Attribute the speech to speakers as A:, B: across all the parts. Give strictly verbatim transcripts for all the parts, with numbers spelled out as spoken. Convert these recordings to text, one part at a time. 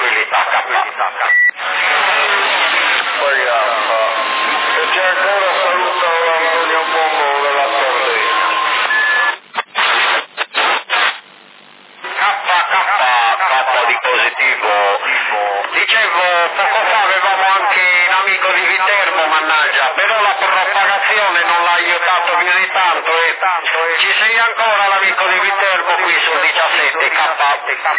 A: tranquillità, tranquillità.
B: Poi e c'è ancora saluto Antonio Bombo della Sardegna.
A: K K K di positivo. Dicevo, poco fa avevamo anche un amico di Viterbo, mannaggia, però la propagazione non l'ha aiutato più di tanto e ci sei ancora l'amico di Viterbo qui sul diciassette K.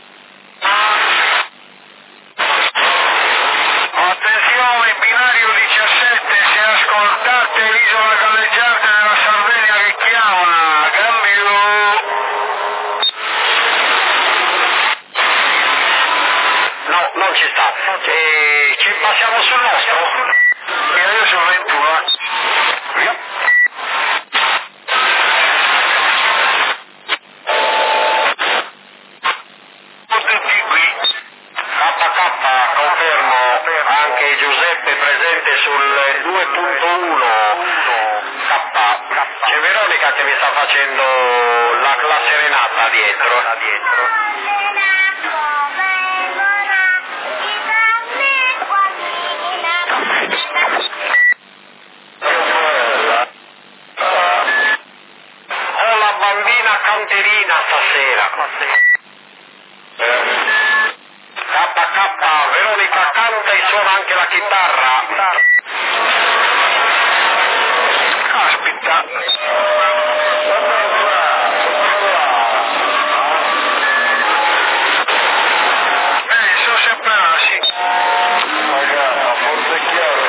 B: Attenzione, binario diciassette, se ascoltate l'isola galleggiante della Sardegna che chiama, cambio.
A: No, non ci sta. E ci passiamo sul nostro?
B: E adesso ventuno.
A: Via.
B: Potete qui.
A: K K, confermo, anche Giuseppe presente sul due punto uno K. C'è Veronica che mi sta facendo la, la serenata dietro. Ho la bambina canterina stasera. K K, Veronica canta e suona anche la chitarra.
B: Aspetta. Eh, sono sempre là, sì. Magari, forse è chiaro.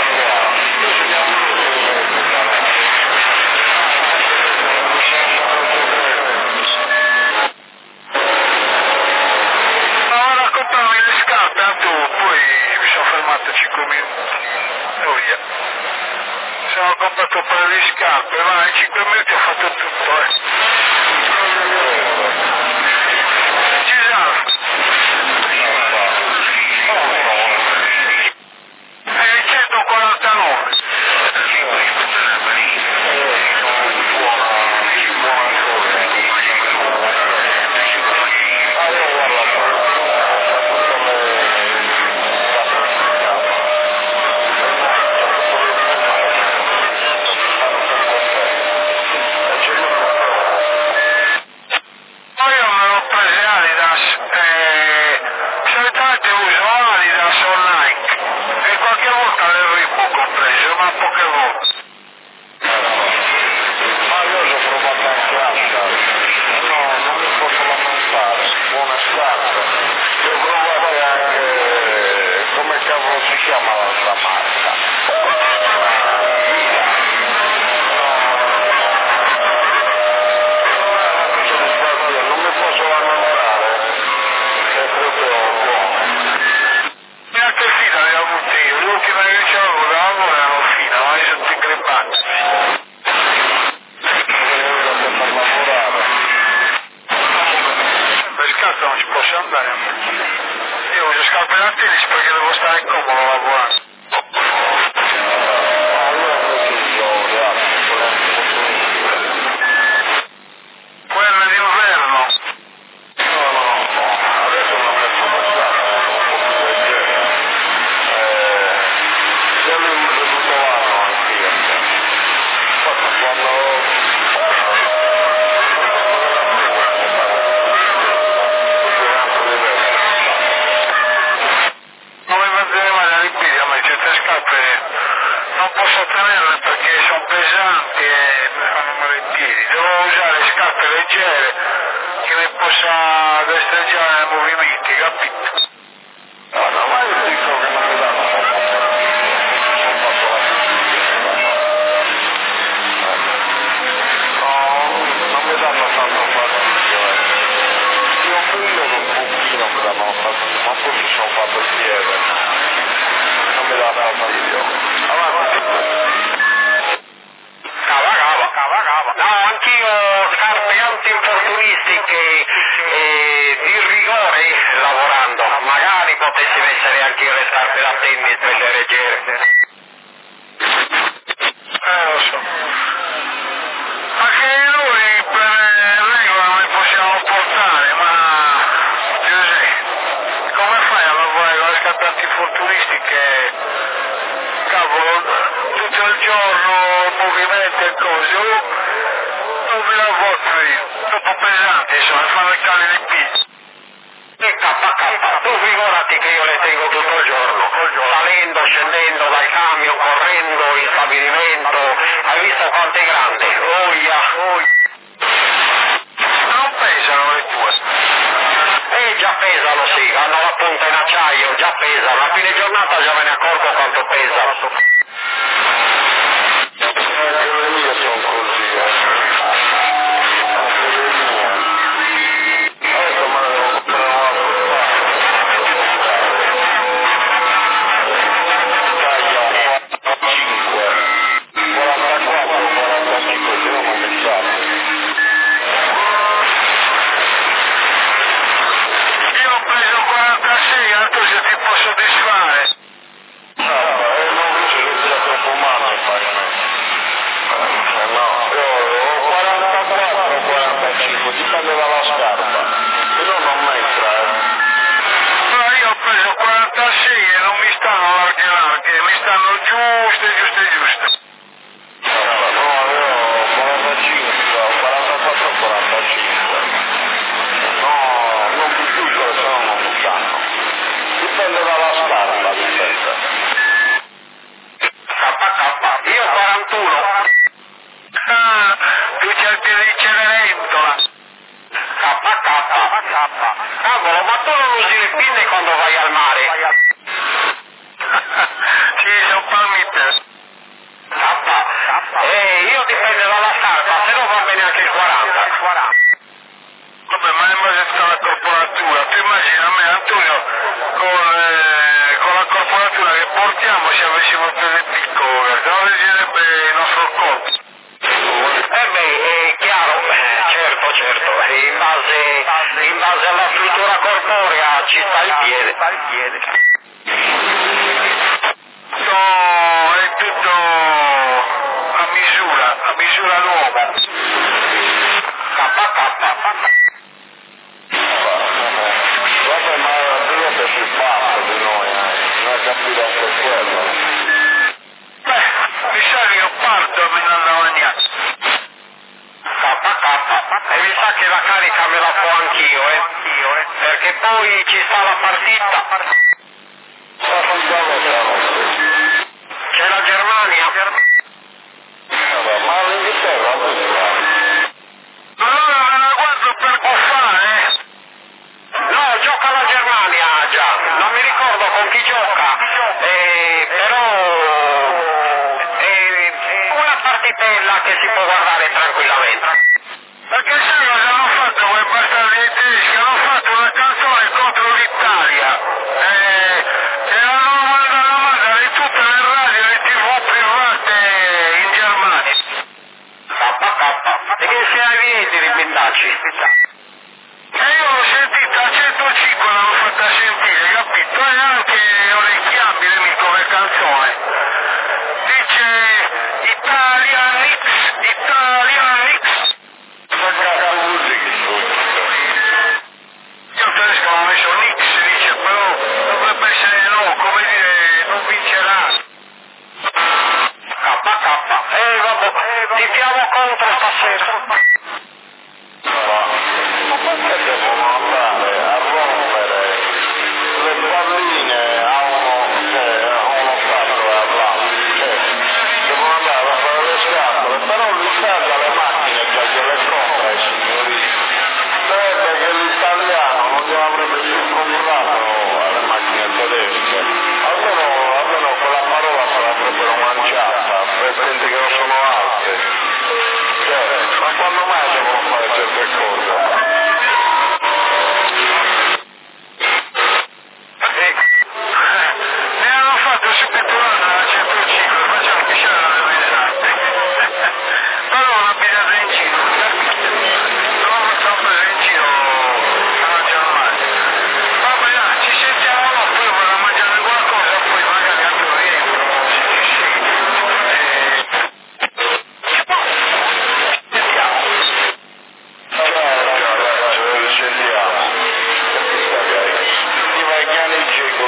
B: Stavo raccontandomi le scarpe a tu, poi mi sono fermato cinque minuti. Oh via. Sono comprato un paio di scarpe, ma in cinque minuti ho fatto tutto, eh. Gisano. Eh, centoquarantanove. Poi io me l'ho prese Adidas, eh, solitamente uso Adidas o Nike e qualche volta le Reebok ho preso, ma poche volte. Ma io ci ho provato anche Adidas, no, non mi posso lamentare, buona scarpa. Io ho provato anche, come cavolo si chiama l'altra marca? Non mi posso lamentare, è proprio buono. E anche fina le ho avute io, l'ultima che c'avevo da lavoro erano fina, ma io sono tutti crepanti. Per scarpe non ci posso andare. Io uso scarpe da tennis perché devo stare comodo lavorando. Quelle d'inverno. No, no, no, adesso non mi posso passare, un po' più leggero. Eh, io mi uso tutto l'anno anch'io. Quando come manteneva la liquidia, ma certe scarpe non posso tenerle perché sono pesanti e mi fanno male i piedi. Devo usare scarpe leggere che mi possa destreggiare i movimenti, capito? No, no, ma io dico che non mi danno no, non mi danno tanto fastidio, eh. Io un periodo un pochino mi davano fastidio, ma poi mi sono fatto il piede. Non mi dà fastidio. Avanti.
A: Cava, cava, cava, cava. No, anch'io scarpe antinfortunistiche e di rigore lavorando. Magari potessi mettere anche io le scarpe da tennis, quelle leggere.
B: Eh, lo so. Anche noi per regola noi possiamo portare, ma Giuseppe, come fai a lavorare? infortunisti che, cavolo, tutto il giorno movimenti e cose, oh, non vi la vostra io, troppo pesanti, insomma, fanno il cane nei piedi.
A: E K K, tu figurati che io le tengo tutto il giorno, salendo, scendendo dal camion, correndo in stabilimento, hai visto quanto è grande? Oia, oia.
B: Non pesano le tue?
A: Eh già pesano sì, hanno la punta in acciaio, già pesano, a fine giornata già me ne accorgo quanto pesano.
B: Eh, le mie sono così, eh. Adesso me ne devo comprare una dipende dalla scarpa, se no non mi entra. Però io ho preso quarantasei e non mi stanno larghe larghe, mi stanno giuste, giuste, giuste. No, io ho quarantacinque, quarantaquattro, quarantacinque. No, non più piccole, se no non mi stanno. Dipende dalla scarpa, dipende.
A: K K, io quarantuno.
B: Ah, tu c'hai il piede di Cenerentola.
A: K K, cavolo, ma tu non usi le pinne quando vai al mare?
B: Sì, sono palmite.
A: K, eh, io dipende dalla scarpa, se no va bene anche il quaranta.
B: Vabbè, ma in base alla corporatura, tu immagina a me, Antonio, con, eh, con la corporatura che portiamo se avessimo il piede piccolo, non reggerebbe il nostro corpo.
A: Eh beh, è chiaro, eh, certo, certo, in base, in base alla struttura corporea ci sta il piede.
B: No, è tutto a misura, a misura nuova.
A: K K.
B: Vabbè, ma io che si parla di noi, eh, non ho capito anche quello. Beh, mi sa che io parto e mi andavo a bagnare.
A: K K, e mi sa che la carica me la fo anch'io, eh, perché poi ci sta la partita. C'è la Germania.
B: Ma l'Inghilterra allora me la guardo per buffare.
A: No, gioca la Germania già, non mi ricordo con chi gioca, eh, però è una partitella che si può guardare tranquillamente.
B: Perché sai cosa hanno fatto quei bastardi tedeschi? Hanno fatto una canzone contro l'Italia. Eh, e l'hanno mandata a mandare tutte le radio e le tv private in Germania.
A: K K, e che se hai vieti di pindacci?
B: E io l'ho sentita a centocinque, l'hanno fatta sentire, capito? E anche orecchiabile mi come canzone. Dice Italia Nix, Italia Nix. Cosa vuol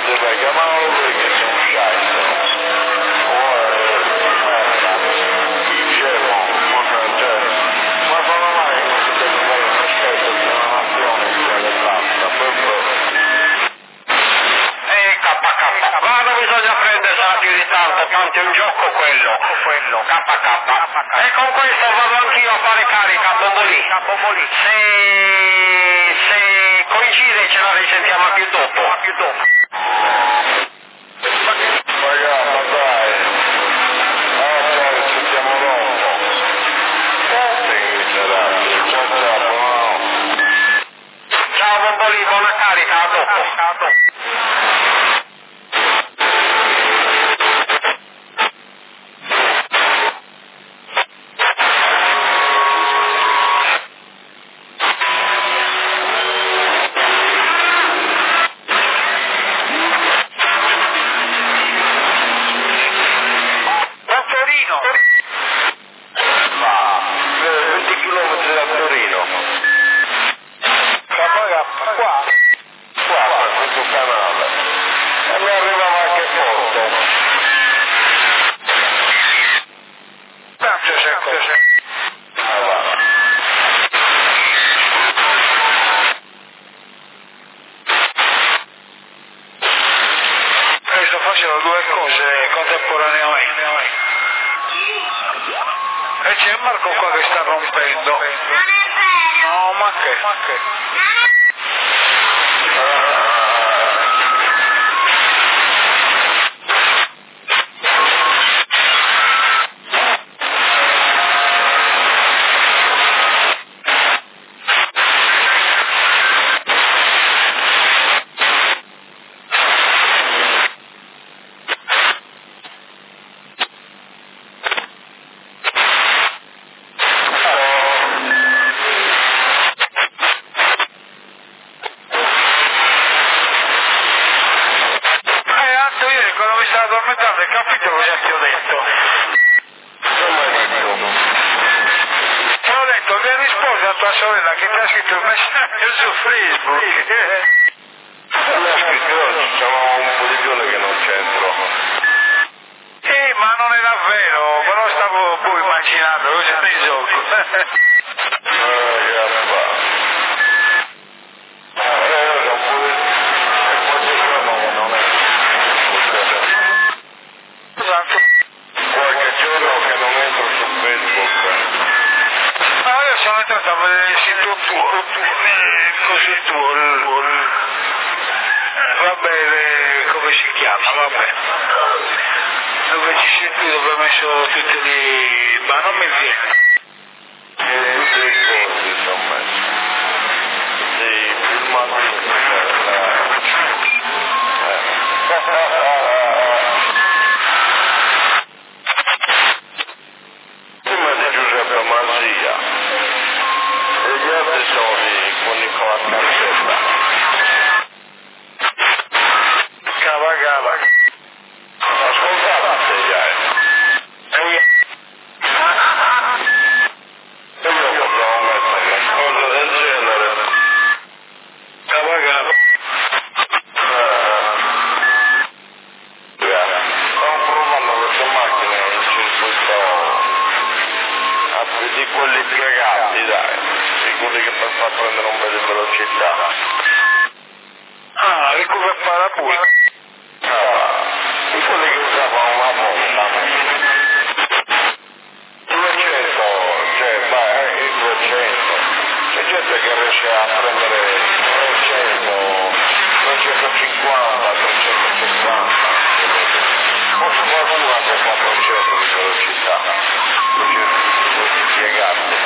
B: poteva chiamarlo perché sono sciaito. Ora, merda, dicevo, cioè, ma come mai non si deve fare un aspetto di una nazione che è basta, proprio...
A: E K K, guarda, bisogna prendersela più di tanto, tanto è un gioco quello, quello, K K. E con questo vado anch'io a fare carica, Bombolì. Se, se coincide ce la risentiamo più dopo, più dopo.
B: Raga, ma dai, ah ciao, ci sentiamo dopo. Sei miserabile, ciao ciao, buono.
A: Ciao Bombolì, buona carica, a dopo. A dopo.
B: Facendo due cose contemporaneamente. E c'è Marco qua che sta rompendo. No, ma che? Ma che? Mi stavo addormentando e capito cosa ti ho detto? Ti ho detto che risposi a tua sorella che ti ha scritto il messaggio su Facebook.
C: Mi ha scritto oggi, c'era un po' di giorni che non c'entro.
B: Sì, ma non era vero, però stavo poi immaginando cosa ne gioco. Sono entrato a vedere il sito tuo, così tuo, il, vabbè, come si chiama, vabbè, dove ci sei tu, dove ho messo tutti lì, ma non mi viene.
C: E tutti i corsi sono messi. Sì, filmati. Prima di Giuseppe Masia. E gli altri sono con Nicola Cancella.
B: Cava cava.
C: Ascoltate gli altri.
B: E io...
C: E io potrò mettere una cosa del genere.
B: Cava cava.
C: Stiamo provando queste macchine in circuito di quelli piegati, dai. Quelli che per far prendere un po' di velocità.
B: Ah, recupera parapure.
C: Ah, di quelli che usavano una volta. duecento, cioè, beh, il duecento. C'è gente che riesce a prendere trecento, trecentocinquanta, trecentocinquanta. Forse qualcuno anche quattrocento di velocità. Questi piegati.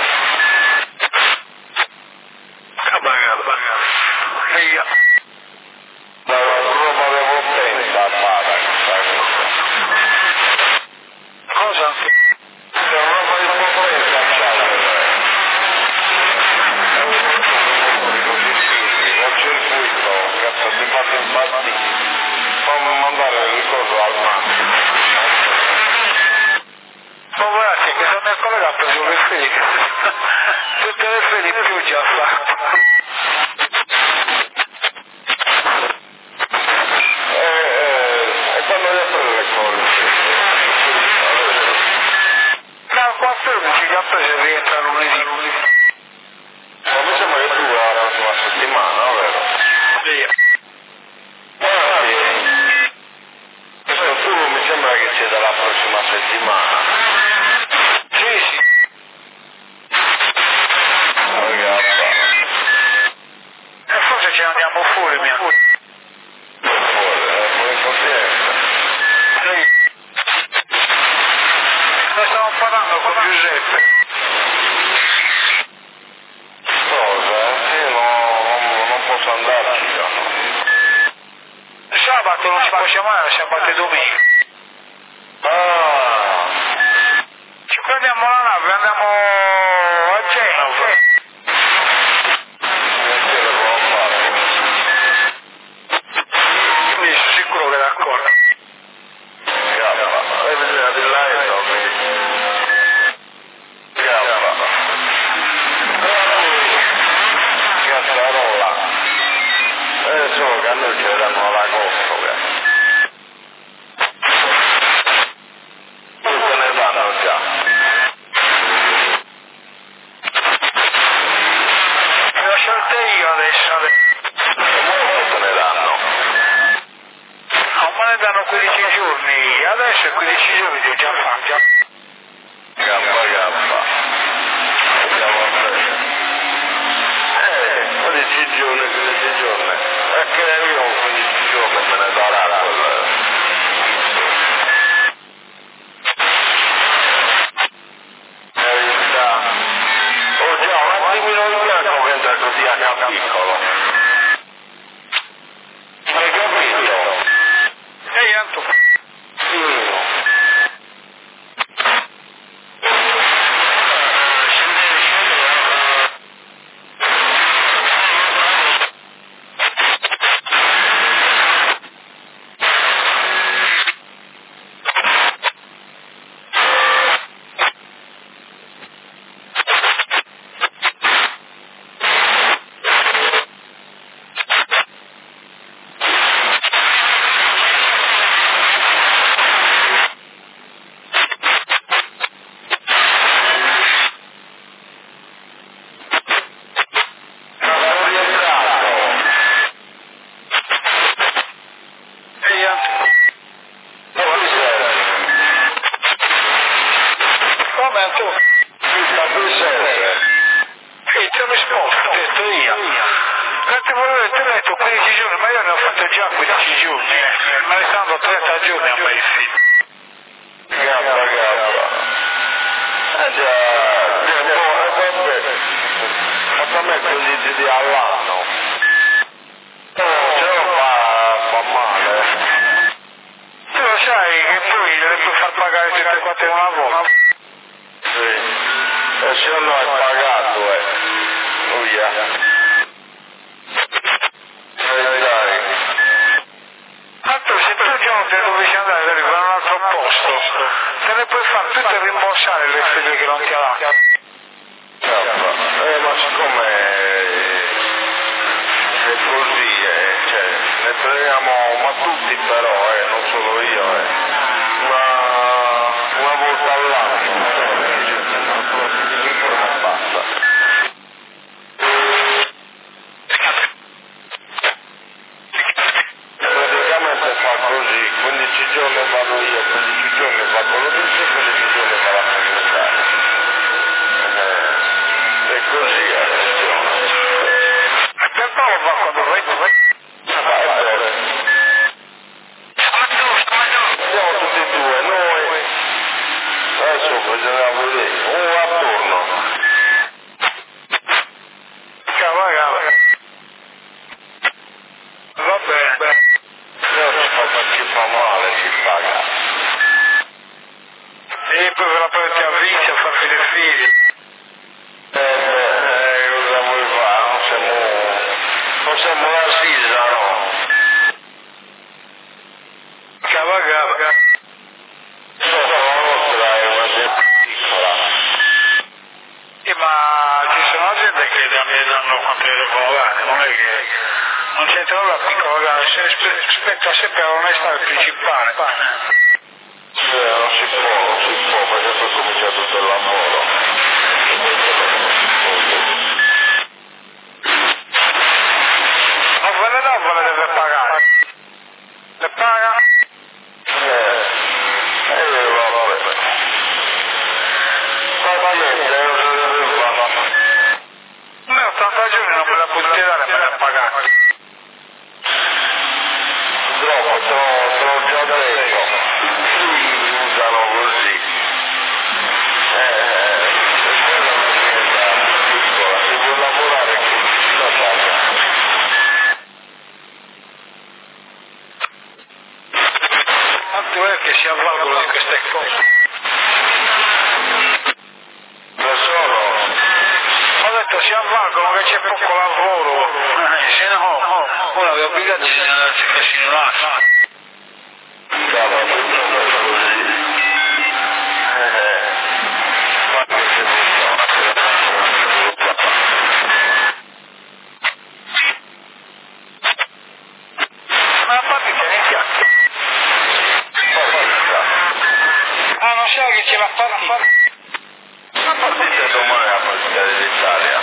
B: Via.
C: La roba di potenza a fare questa cosa.
B: Cosa?
C: C'è una roba di potenza a fare. È un po' così simile, nel circuito, cazzo, ti fate impazzire. Fammi mandare il ricordo al massimo.
B: Dove Giuseppe.
C: Cosa? Sì, no, non, non posso andarci, no.
B: Sabato non si può chiamare, sabato e domenica.
C: Ah,
B: Ci prendiamo la nave, andiamo a Genova.
C: che devo fare?
B: Quindi sono sicuro che è d'accordo.
C: Gaffa, e bisogna di là e dormi. Gaffa. Cazzarola. E solo che a noi ce l'hanno l'agosto, che. Tutte ne danno già.
B: Me lo scelte io adesso.
C: Molto te ne danno.
B: Non me ne danno quindici giorni, adesso quindici giorni li ho già fatti.
C: Gaffa, gaffa. Andiamo a prendere. Eh, quindici giorni, quindici giorni. E che io ho quindici giorni me ne darà quel... Verità. Oh già, un attimino di bianco che entra così a capitolo. Hai capito?
B: Ehi Anto,
C: Sì. Sono rientrato.
B: ehi Anto.
C: Dove sei?
B: Come Anto?
C: Da dove sei?
B: Ehi, ti ho risposto, ho detto io. Perché volevo te l'ho detto quindici giorni, ma io ne ho fatto già quindici giorni. Eh. Me ne stanno trenta giorni a me il film.
C: Gabba, gabba. Eh già, eh, boh, eh, vabbè. Ma per me così ti dia all'anno. Oh, ce lo fa, fa male.
B: Tu lo sai che poi le puoi far pagare tutte e quattro una volta.
C: Sì. E se non hai pagato, eh. Uia. Eh dai.
B: Tanto se tu già non te dovessi andare per un altro posto, te ne puoi fare tutte rimborsare le figlie che non ti ha dato.
C: Gabba. Eh, ma siccome è così, eh, cioè, ne prendiamo, ma tutti però, eh, non solo io, eh. Una, una volta all'anno, non basta. Praticamente fa così, quindici giorni vado io, quindici giorni va quello di su, quindici giorni va la segretaria. Eh, è così la questione.
B: E per Paolo va quando vai tu, vai.
C: Ah, è vero. Siamo tutti e due, noi. Adesso bisogna vedere, uno a turno.
B: Cava, cava. Va bene.
C: Io si fa per chi fa male, si paga.
B: E poi ve la prendete a vita a farvi le figlie.
C: Eh, eh, cosa vuoi fare? Non siamo, non siamo la Sisa, no?
B: Cava, cava.
C: Solo la nostra è una gente piccola.
B: Eh, ma ci sono gente che mi danno quanto le devono pagare, non è che non c'entra la piccola gara, si aspetta sempre l'onestà del principale.
C: Eh, non si può, non si può, perché poi comincia tutto il lavoro.
B: Non ve le do, ve le deve pagare. Le paga?
C: Eh, eh, vabbè. Pazienza, io non so dove va.
B: Me ottanta giorni non me la potete dare, me la pagare.
C: Troppo, te l'ho te l'ho già detto. Sì, usano così. Eh,
B: si avvalgono di queste cose.
C: Da solo?
B: Ho detto si avvalgono che c'è poco lavoro, eh, se no uno è obbligato a segnalarsi casino là.
C: Stava pensando così. Eh, ma che se ne
B: Ma la partita è in piatto. Ah, non sai che c'è la partita?
C: La partita è domani, la partita dell'Italia.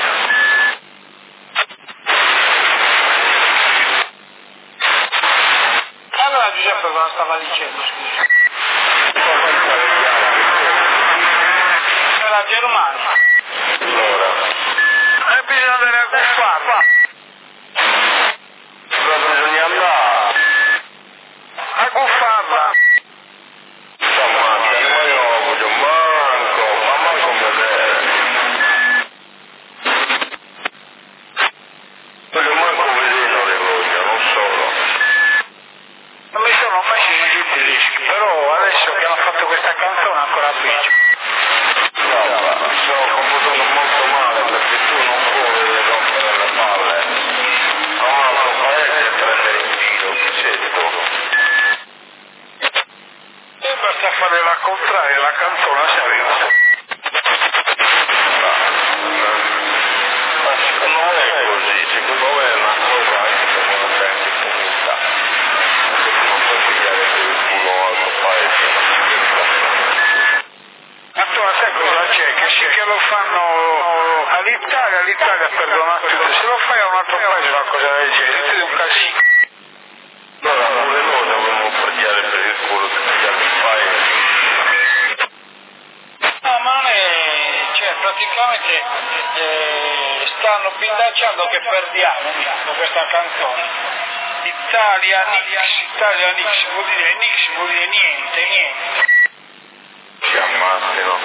B: Allora Giuseppe cosa stava dicendo, scusa? C'è la Germania.
C: Allora,
B: E bisogna andare a guffarla.
C: dove bisogna andare?
B: A guffarla.
C: Stamattina, ma io non voglio manco, ma manco vedere. Voglio manco vedere, non le voglio, non solo.
B: Non mi sono mai sentito i rischi, però adesso che hanno fatto questa canzone ancora peggio.
C: Guarda, mi sto comportando molto male perché tu non puoi rompere le palle a un altro paese e prendere in giro, certo.
B: E basta fare la contraria, la canzone si arriva.
C: Ma secondo me è così, secondo me è una cosa anche per una gente comunità. Perché tu non puoi pigliare per il culo a un altro paese.
B: Ma tu sai cosa c'è? Che sì che lo fanno all'Italia, l'Italia perdona tutto. Se lo fai a un altro paese una cosa del genere, tu è un casino.
C: Allora pure noi dovremmo pigliare per il culo tutti gli altri paesi.
B: No, ma non è... cioè praticamente eh, stanno pindacciando che perdiamo con questa canzone. Italia Nix, Italia Nix, vuol dire Nix, vuol dire niente, niente.
C: Ci ammazzino.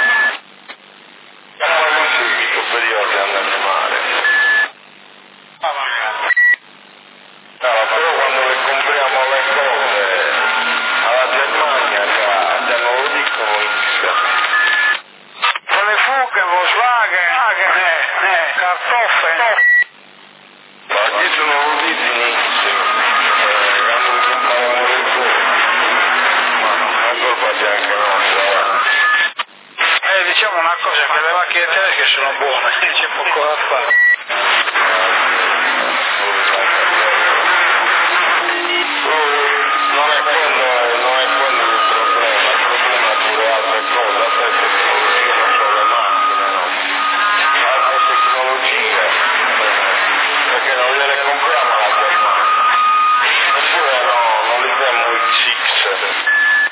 C: E poi non si questo periodo andare male.
B: Ma magari.
C: No, però quando le compriamo le cose alla Germania già, già non lo dicono X.
B: Con le fughe, Volkswagen, eh, eh, cartoffe.
C: Ma dietro non lo dici X. Eh, quando le compriamo le cose. Ma la colpa c'è anche nostra.
B: Eh, diciamo una cosa, che le macchine tedesche sono buone, c'è poco da fare.
C: Non è quello, non è quello il problema, il problema è pure altre cose, altre tecnologie, non solo le macchine, no? Altre tecnologie, perché non gliele compriamo alla Germania. Eppure no, non li diamo X X.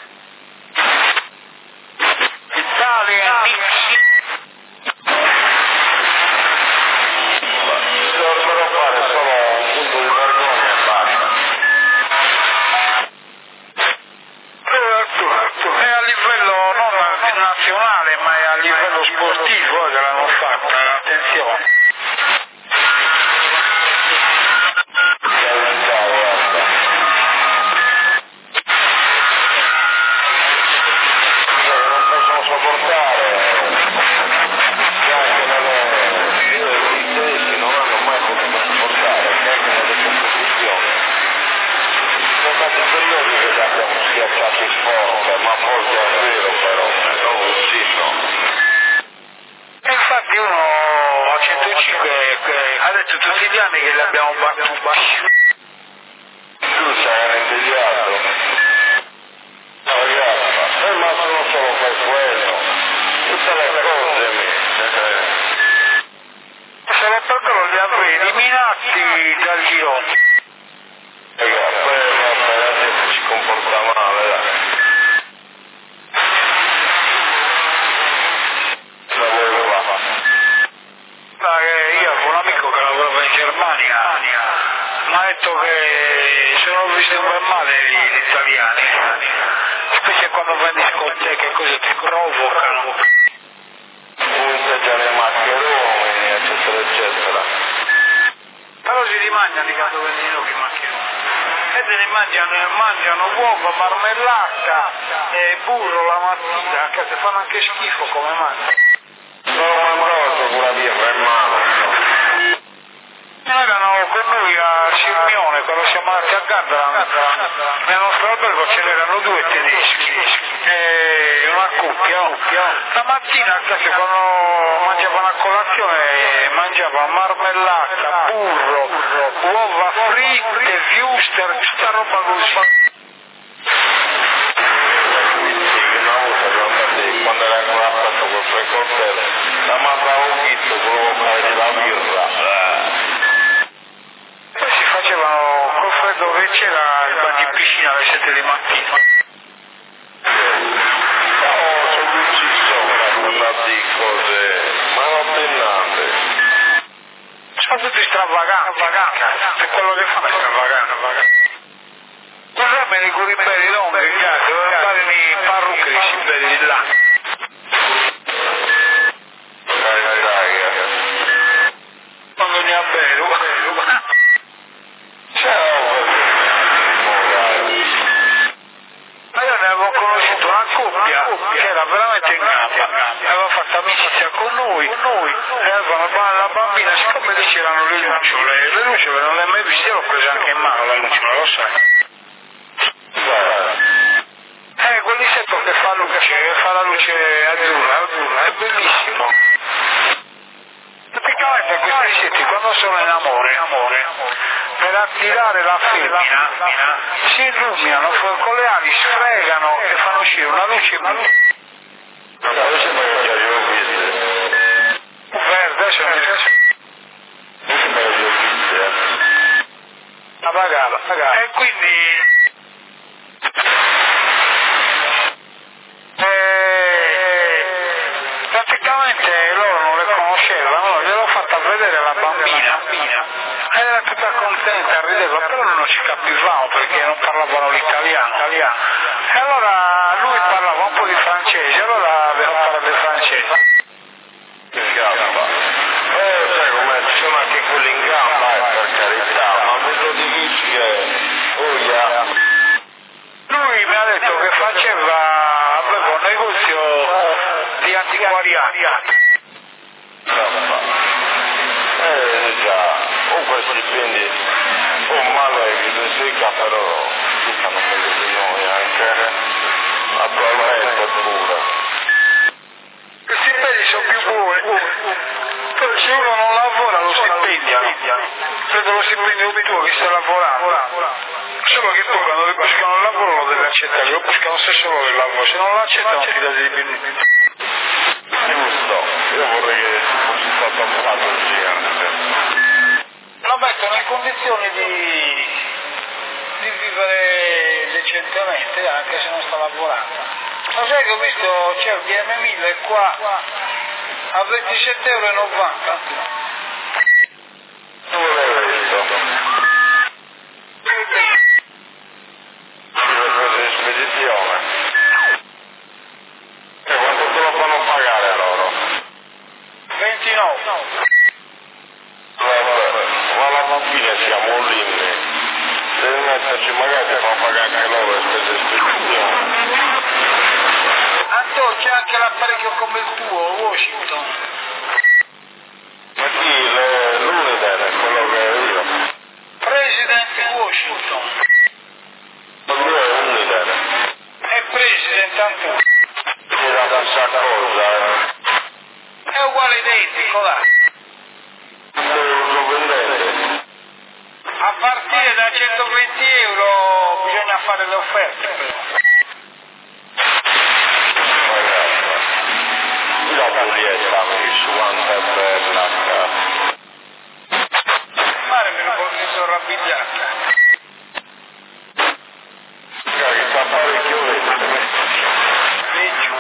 B: Italia Nix.
C: Si dovrebbero fare solo un punto di vergogna e basta.
B: È a livello non nazionale, ma è a livello sportivo che l'hanno fatta, attenzione.
C: Ciao, guarda. Cioè, non possono sopportare che anche nelle io e i tedeschi non hanno mai potuto sopportare che anche nelle competizioni sono stati periodi che li abbiamo schiacciati forte, ma forte è vero però, non così no.
B: E infatti uno a centocinque eh, ha detto tutti gli anni che li abbiamo battuti.
C: Tu sei anestesiato. No, ragazzi, eh, ma sono solo per quello. Tutte le cose mie.
B: Solo per quello li avrei eliminati dal girone.
C: Ragazzi, poi vabbè, la gente si comporta male, dai. Ma voi va?
B: Ma che io avevo un amico che lavorava in Germania, mi ha detto che sono visti per male gli, gli italiani, specie quando vai in discoteca e cose ti provocano.
C: Comunque già le maccheroni, eccetera, eccetera.
B: Però si rimangiano di quando vengono che macchine. e te ne mangiano, mangiano uova, marmellata e burro la mattina, anche se fanno anche schifo come mangiano.
C: Non mangiavo con la birra in mano.
B: Erano con noi a Sirmione, quando siamo andati a Gardaland, nel nostro albergo ce n'erano due tedeschi, e una coppia. La mattina a casa quando mangiavano a colazione mangiavano marmellata, burro, uova fritte, wuster, tutta roba così.
C: Quando era ancora fatto quel precorso, la mandavo un chitto, volevo fare della birra.
B: Poi si facevano col freddo che c'era il bagno in piscina alle sette di mattina.
C: No, sono riuscito di cose, ma non pennate.
B: Sono tutti stravaganti, è quello che fanno è stravagante. Guardate i curibelli lunghi, dove fare i parrucchi di Sibeli di là.
C: Dai, dai, dai.
B: Quando ne ha bello. Ma io ne avevo conosciuto una coppia che era veramente in gamba, aveva fatto amicizia con noi, e avevano la bambina, siccome lì c'erano le lucciole, le lucciole non le ho mai viste, io l'ho presa anche in mano la lucciola, lo sai. Eh, quell'insetto che fa luce, che fa la luce azzurra, azzurra, è bellissimo. Praticamente questi insetti quando sono in amore, amore, per attirare la femmina, si illuminano con le ali, sfregano e fanno uscire una luce blu. Verde, adesso mi la pagava, pagava. E quindi eh, praticamente loro non le conoscevano, gliel'ho fatta vedere la bambina. Era tutta contenta, rideva, però non ci capivamo perché non parlavano l'italiano. E allora lui parlava un po' di francese, allora abbiamo parlato di francese.
C: In gamba. Eh, sai com'è, ci sono anche quelli in gamba, eh, per carità, ma vedo di dici che... Oh, yeah.
B: Lui mi ha detto che faceva, aveva un negozio di antiquariati.
C: Eh, già. Comunque stipendi un male che si secca, però si fanno meglio di noi anche attualmente pure.
B: Gli stipendi sono più buoni, però se uno non lavora lo stipendiano, prende lo stipendio tuo che sta lavorando, solo che poi quando buscano il lavoro lo deve accettare, lo buscano se solo il lavoro, se non lo accettano ti dà dei dipendenti.
C: Giusto, io vorrei che fossi stato fatto così anche.
B: Lo mettono in condizioni di, di vivere decentemente anche se non sta lavorando. Ma sai che ho visto, c'è il D M mille qua a ventisette e novanta euro.
C: Dove l'hai visto? Sì, l'ho preso in spedizione. E quanto te lo fanno pagare loro?
B: ventinove.
C: Vabbè, ma alla fine siamo lì. Devi metterci magari per non pagare anche loro le spese di spedizione.
B: Anto, c'è anche l'apparecchio come il tuo, Washington.
C: Ma chi? Le, l'Uniden, quello che io.
B: President Washington.
C: Lui è Uniden.
B: È President Anto.
C: Mi dà la stessa cosa, eh.
B: È uguale identico, là.
C: Lo vendete?
B: A partire da centoventi euro bisogna fare le offerte però.
C: La pulietta mi suanta per la casa.
B: Mare me lo sono rabbigliato.
C: Che sta parecchio vecchio.
B: Vecchio.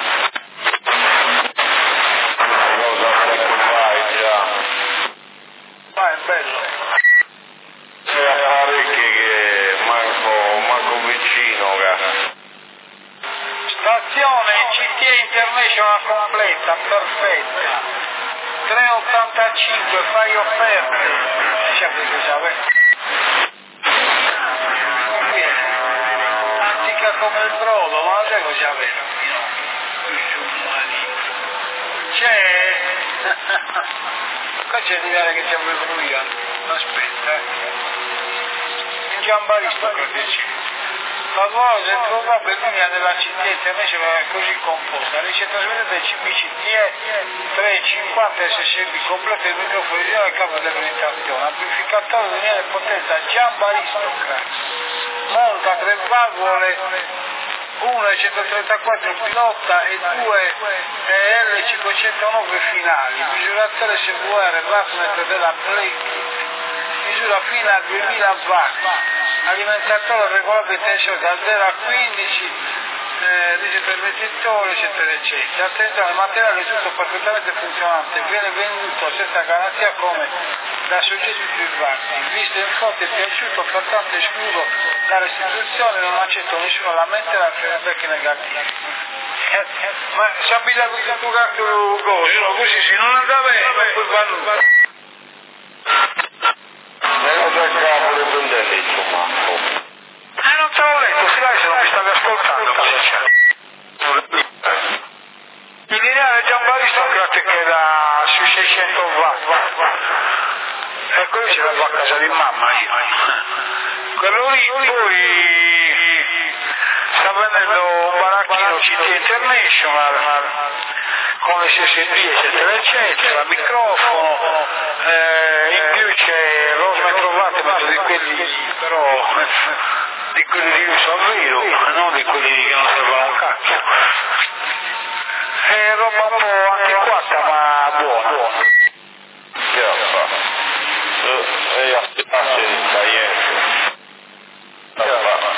C: Cosa fai già?
B: Ma è bello.
C: C'è parecchi che manco, manco vicino, che.
B: Stazione C T A International completa, perfetta. tre ottantacinque, fai offerte. C'è che sapete. come il brodo, ma lo sai cosa aveva? No, più giù c'è... qua c'è di vedere che ci avevo io, aspetta, eh. In giambarista perché c'è. La volta il programma veniva della C T E invece era così composta, dice trasmettete C B C T E trecentocinquanta S S B completo il microfono di al capo dell'alimentazione, amplificatore di linea di potenza Jamba Aristocrat, monta tre valvole, uno centotrentaquattro pilota e due L cinquecentonove finali, misuratore S V R wattmeter della Blake, misura fino a duemila watt, alimentatore regolabile tensione da zero a quindici, eh, digitrasmettitore eccetera eccetera. Attenzione, il materiale è tutto perfettamente funzionante, viene venduto senza garanzia come da soggetti privati, visto in foto è piaciuto, pertanto escludo la restituzione, non accetto nessuna lamentela, feedback negativi. Eh, eh, ma si abita questo cacchio coso, così se non andava bene, non puoi fare nulla.
C: Capo del Bendelliccio, Marco.
B: Eh, non te l'ho letto, si se non mi stavi ascoltando, cosa c'è? Il lineare Giambarista che da sui seicento watt. E quello ce l'avevo a casa di mamma io. Quello lì poi sta vendendo un baracchino C T International con le S S D eccetera eccetera, microfono, eh, in più c'è l'osmetro wattmetro di quelli però di quelli di uso a vero, non di quelli che non servono un cacchio. È roba un po' antiquata ma buona.
C: Che ha fatto? E aspettarsi di tagliente. Che ha fatto?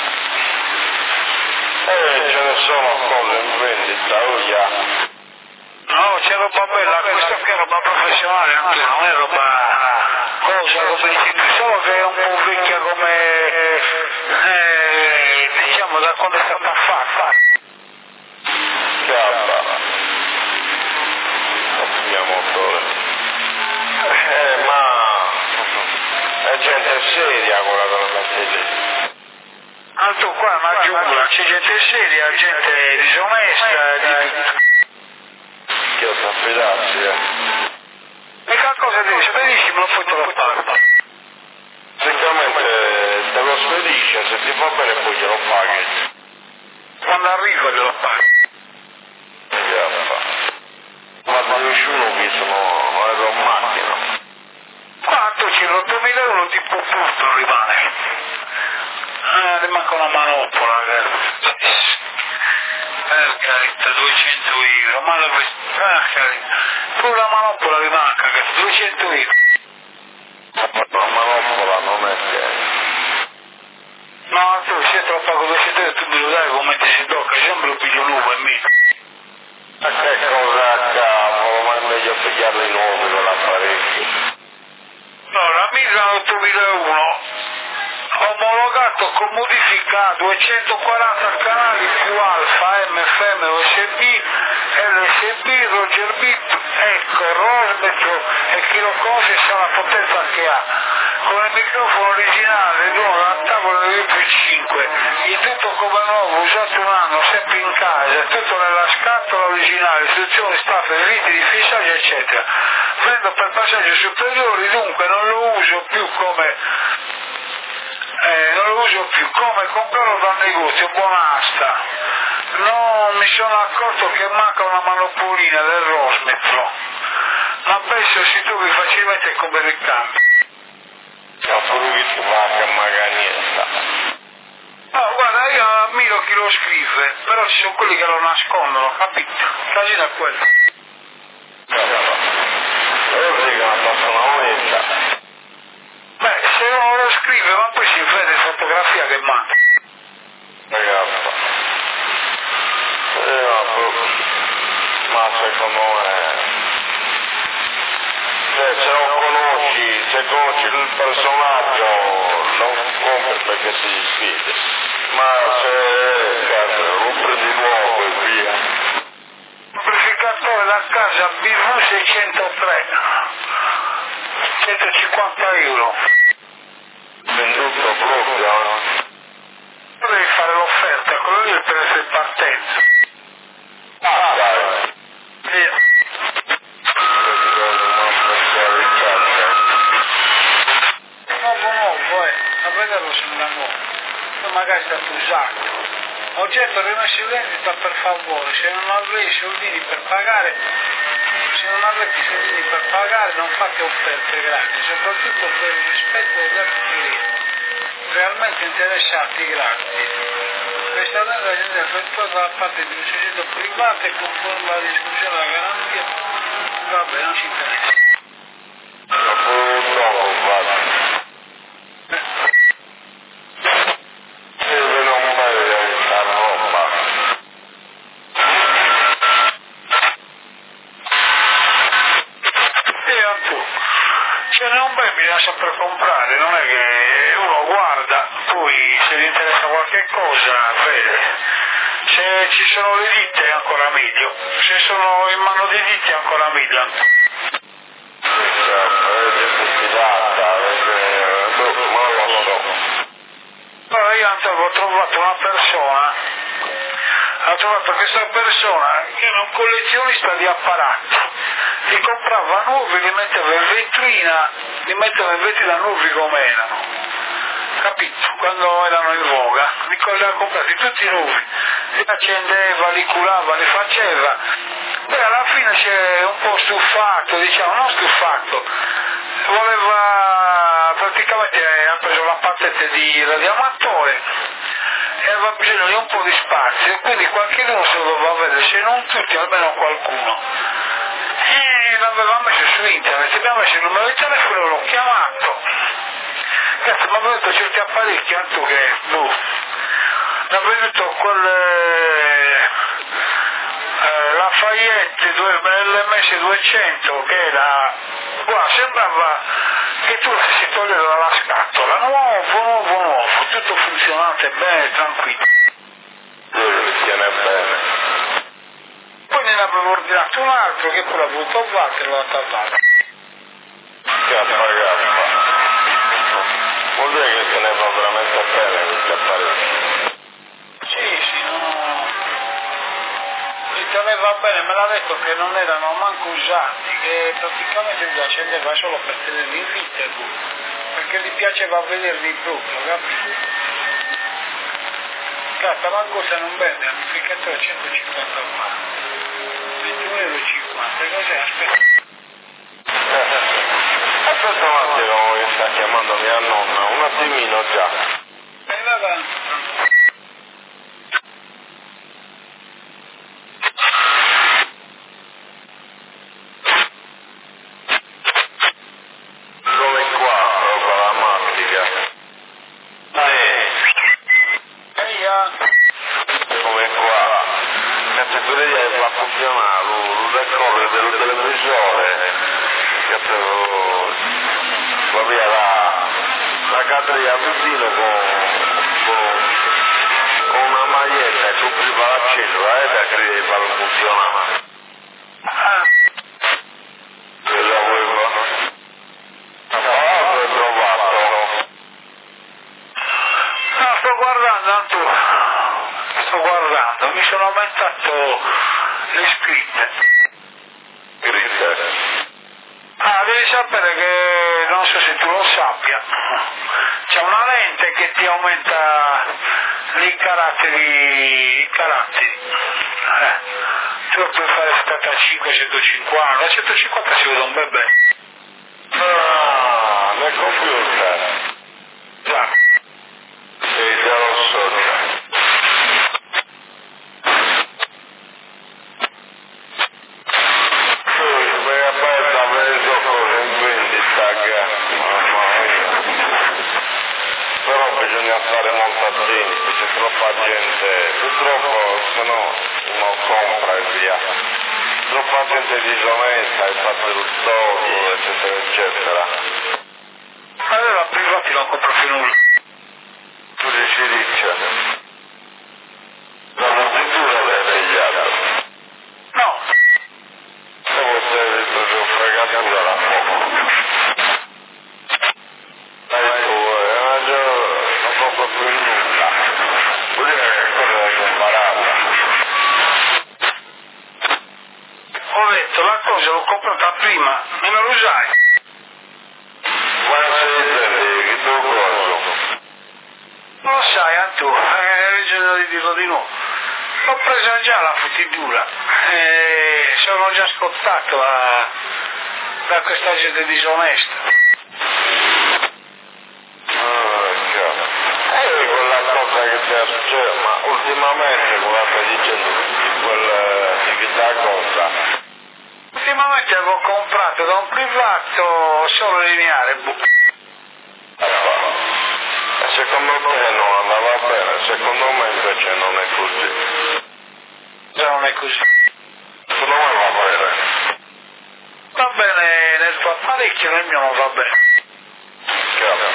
C: Eh, ce ne sono cose in vendita, oh yeah.
B: No, c'è roba bella, questa qui è roba professionale anche, non è roba cosa come dici tu, solo che è un po' vecchia come eh, diciamo da quando è stata fatta.
C: Che ha mio motore. Eh, ma è gente seria quella che lo mette lì.
B: Tanto qua è una giungla, c'è gente seria, gente disonesta, di...
C: Che ho da fidarsi, eh.
B: E che cosa dici? Benissimo, non fai te lo pago.
C: Sicuramente te lo spedisce, se ti fa bene poi glielo paghi.
B: Quando arriva glielo pago.
C: Ma da nessuno qui sono ero in macchina.
B: Quanto ci ottomila euro tipo punto rimane. Ah, ne manca una manopola, per carità, duecento euro, ma la ah, carità, pure la manopola vi manca, duecento euro.
C: La manopola non è che...
B: No, tu se te lo pago duecento euro tu me lo dai come ti si tocca, sempre lo piglio nuovo e meno.
C: Ma che cosa cavolo, ma è meglio pigliarli nuovi con l'apparecchio.
B: No, la mia ottomilauno, omologato con modifica duecentoquaranta canali più alfa, M F M, U S B, L S B, Roger Bip, ecco, rosmetro e chi lo conosce sa la potenza che ha. Con il microfono originale, l'uno da tavola del più cinque, il tutto come nuovo, usato un anno, sempre in casa, tutto nella scatola originale, istruzioni, staff, riti di fissaggio, eccetera. Prendo per passaggi superiori, dunque non lo uso più come... Eh, non lo uso più, come comprarlo dal negozio, buonasta. Non mi sono accorto che manca una manopolina del rosmetro, ma penso si trovi facilmente come ricambio.
C: Ma pure che ti manca magari niente.
B: No, guarda, io ammiro chi lo scrive, però ci sono quelli che lo nascondono, capito? Casi da quello.
C: Io dico che basta una moneta.
B: Beh, se uno lo scrive, ma poi si vede fotografia che manca.
C: Ragazzi. Eh, ma, ma secondo me... Se, se non conosci, se conosci il personaggio, non compri perché si sfide. Ma se cazzo, lo prendi nuovo e via.
B: Amplificatore da casa B V seicentotré, centocinquanta euro.
C: Venduto proprio.
B: Devi fare l'offerta, quello lì è il fatto. Oggetto rimesso in vendita per favore, se non avrei soldini per pagare, se non avrete soldini per pagare non fate offerte grandi, soprattutto per il rispetto degli altri realmente interessati, grazie. Questa tenda è effettuata da parte di un soggetto privato e conforme alla discussione della garanzia, vabbè non ci interessa. Bisogna sempre comprare, non è che uno guarda, poi se gli interessa qualche cosa, vede. Se ci sono le ditte è ancora meglio, se sono in mano di ditte è ancora meglio. Allora io ho trovato una persona, ho trovato questa persona che era un collezionista di apparati. Li comprava nuovi, li metteva in vetrina, li metteva in vetrina nuovi come erano, capito? Quando erano in voga, li ha comprati tutti nuovi, li accendeva, li curava, li faceva, poi alla fine si è un po' stufato, diciamo, non stufato, voleva, praticamente ha preso la patente di radioamatore e aveva bisogno di un po' di spazio, e quindi qualcuno se lo doveva vedere, se non tutti, almeno qualcuno. E l'aveva messo su internet, abbiamo messo il numero di telefono e l'ho chiamato. Cazzo, mi ha venuto certi apparecchi, anche che, boh, mi ha venuto quelle, eh, Lafayette L M S duecento, che era, guarda, sembrava che tu la si togliere dalla scatola, nuovo, nuovo, nuovo, tutto funzionante, bene, tranquillo.
C: Tiene bene.
B: Poi ne avevo ordinato un altro che pure ha voluto abbattere e l'ho tagliato.
C: Che appagappa. Vuol dire che se ne va veramente bene questi apparecchi.
B: Sì, sì, no. Si teneva bene, me l'ha detto che non erano manco usati, che praticamente li accendeva solo per tenerli in vita, perché gli piaceva vederli proprio, capito? Cazzo, manco se non vende, l'amplificatore centocinquanta watt. ventuno euro e cinquanta, cos'è? Aspetta.
C: Aspetta un attimo, mi sta chiamando mia nonna, un attimino già.
B: E va avanti.
C: Come qua, proprio la mattica. Sì.
B: Eia.
C: Come qua. Cazzo, pure lei va a funzionare, lo decorre del televisore, cazzo, va via la, la catria vicino con, con, con una maglietta e copriva la cellula, eh, da credere di farlo funzionare.
B: Ah.
C: Che la vuoi fare? Ah, l'ho trovato.
B: No, sto guardando, Antu. Sto guardando, mi sono aumentato le scritte.
C: Scritte?
B: Ah, devi sapere che, non so se tu lo sappia, c'è una lente che ti aumenta i caratteri, i caratteri. Eh, tu lo puoi fare settantacinque, centocinquanta, centocinquanta si vede un bel bene.
C: Ah, nel computer.
B: Già.
C: Sì, già lo so già. Bisogna stare molto attenti, c'è troppa gente, purtroppo se no uno compra e via. Troppa gente disonesta, hai fatto il stogo, eccetera, eccetera.
B: Allora privati non compro più nulla.
C: Tu dici riccia. La multitura l'hai tagliata.
B: No.
C: Se vuoi sei visto che ho fregatura da poco. Dai tu, è una giornata. Non compro più nulla. Vuol dire che cosa hai comparata?
B: Ho detto, la cosa l'ho comprata prima, e non lo usai.
C: Ma sei intendi che tu coso?
B: Non lo sai, Antu, hai ragione bisogno di dirlo di nuovo. L'ho presa già la futtidura, e sono già scottato da, da questa gente disonesta.
C: E quella cosa che ti è successa, ma ultimamente cosa stai dicendo di quel di questa cosa?
B: Ultimamente avevo comprato da un privato solo lineare.
C: Secondo me non andava bene, secondo me invece non è così.
B: Già non è così.
C: Secondo me va bene.
B: Va bene nel tuo apparecchio, nel mio non va bene.
C: Chiaro.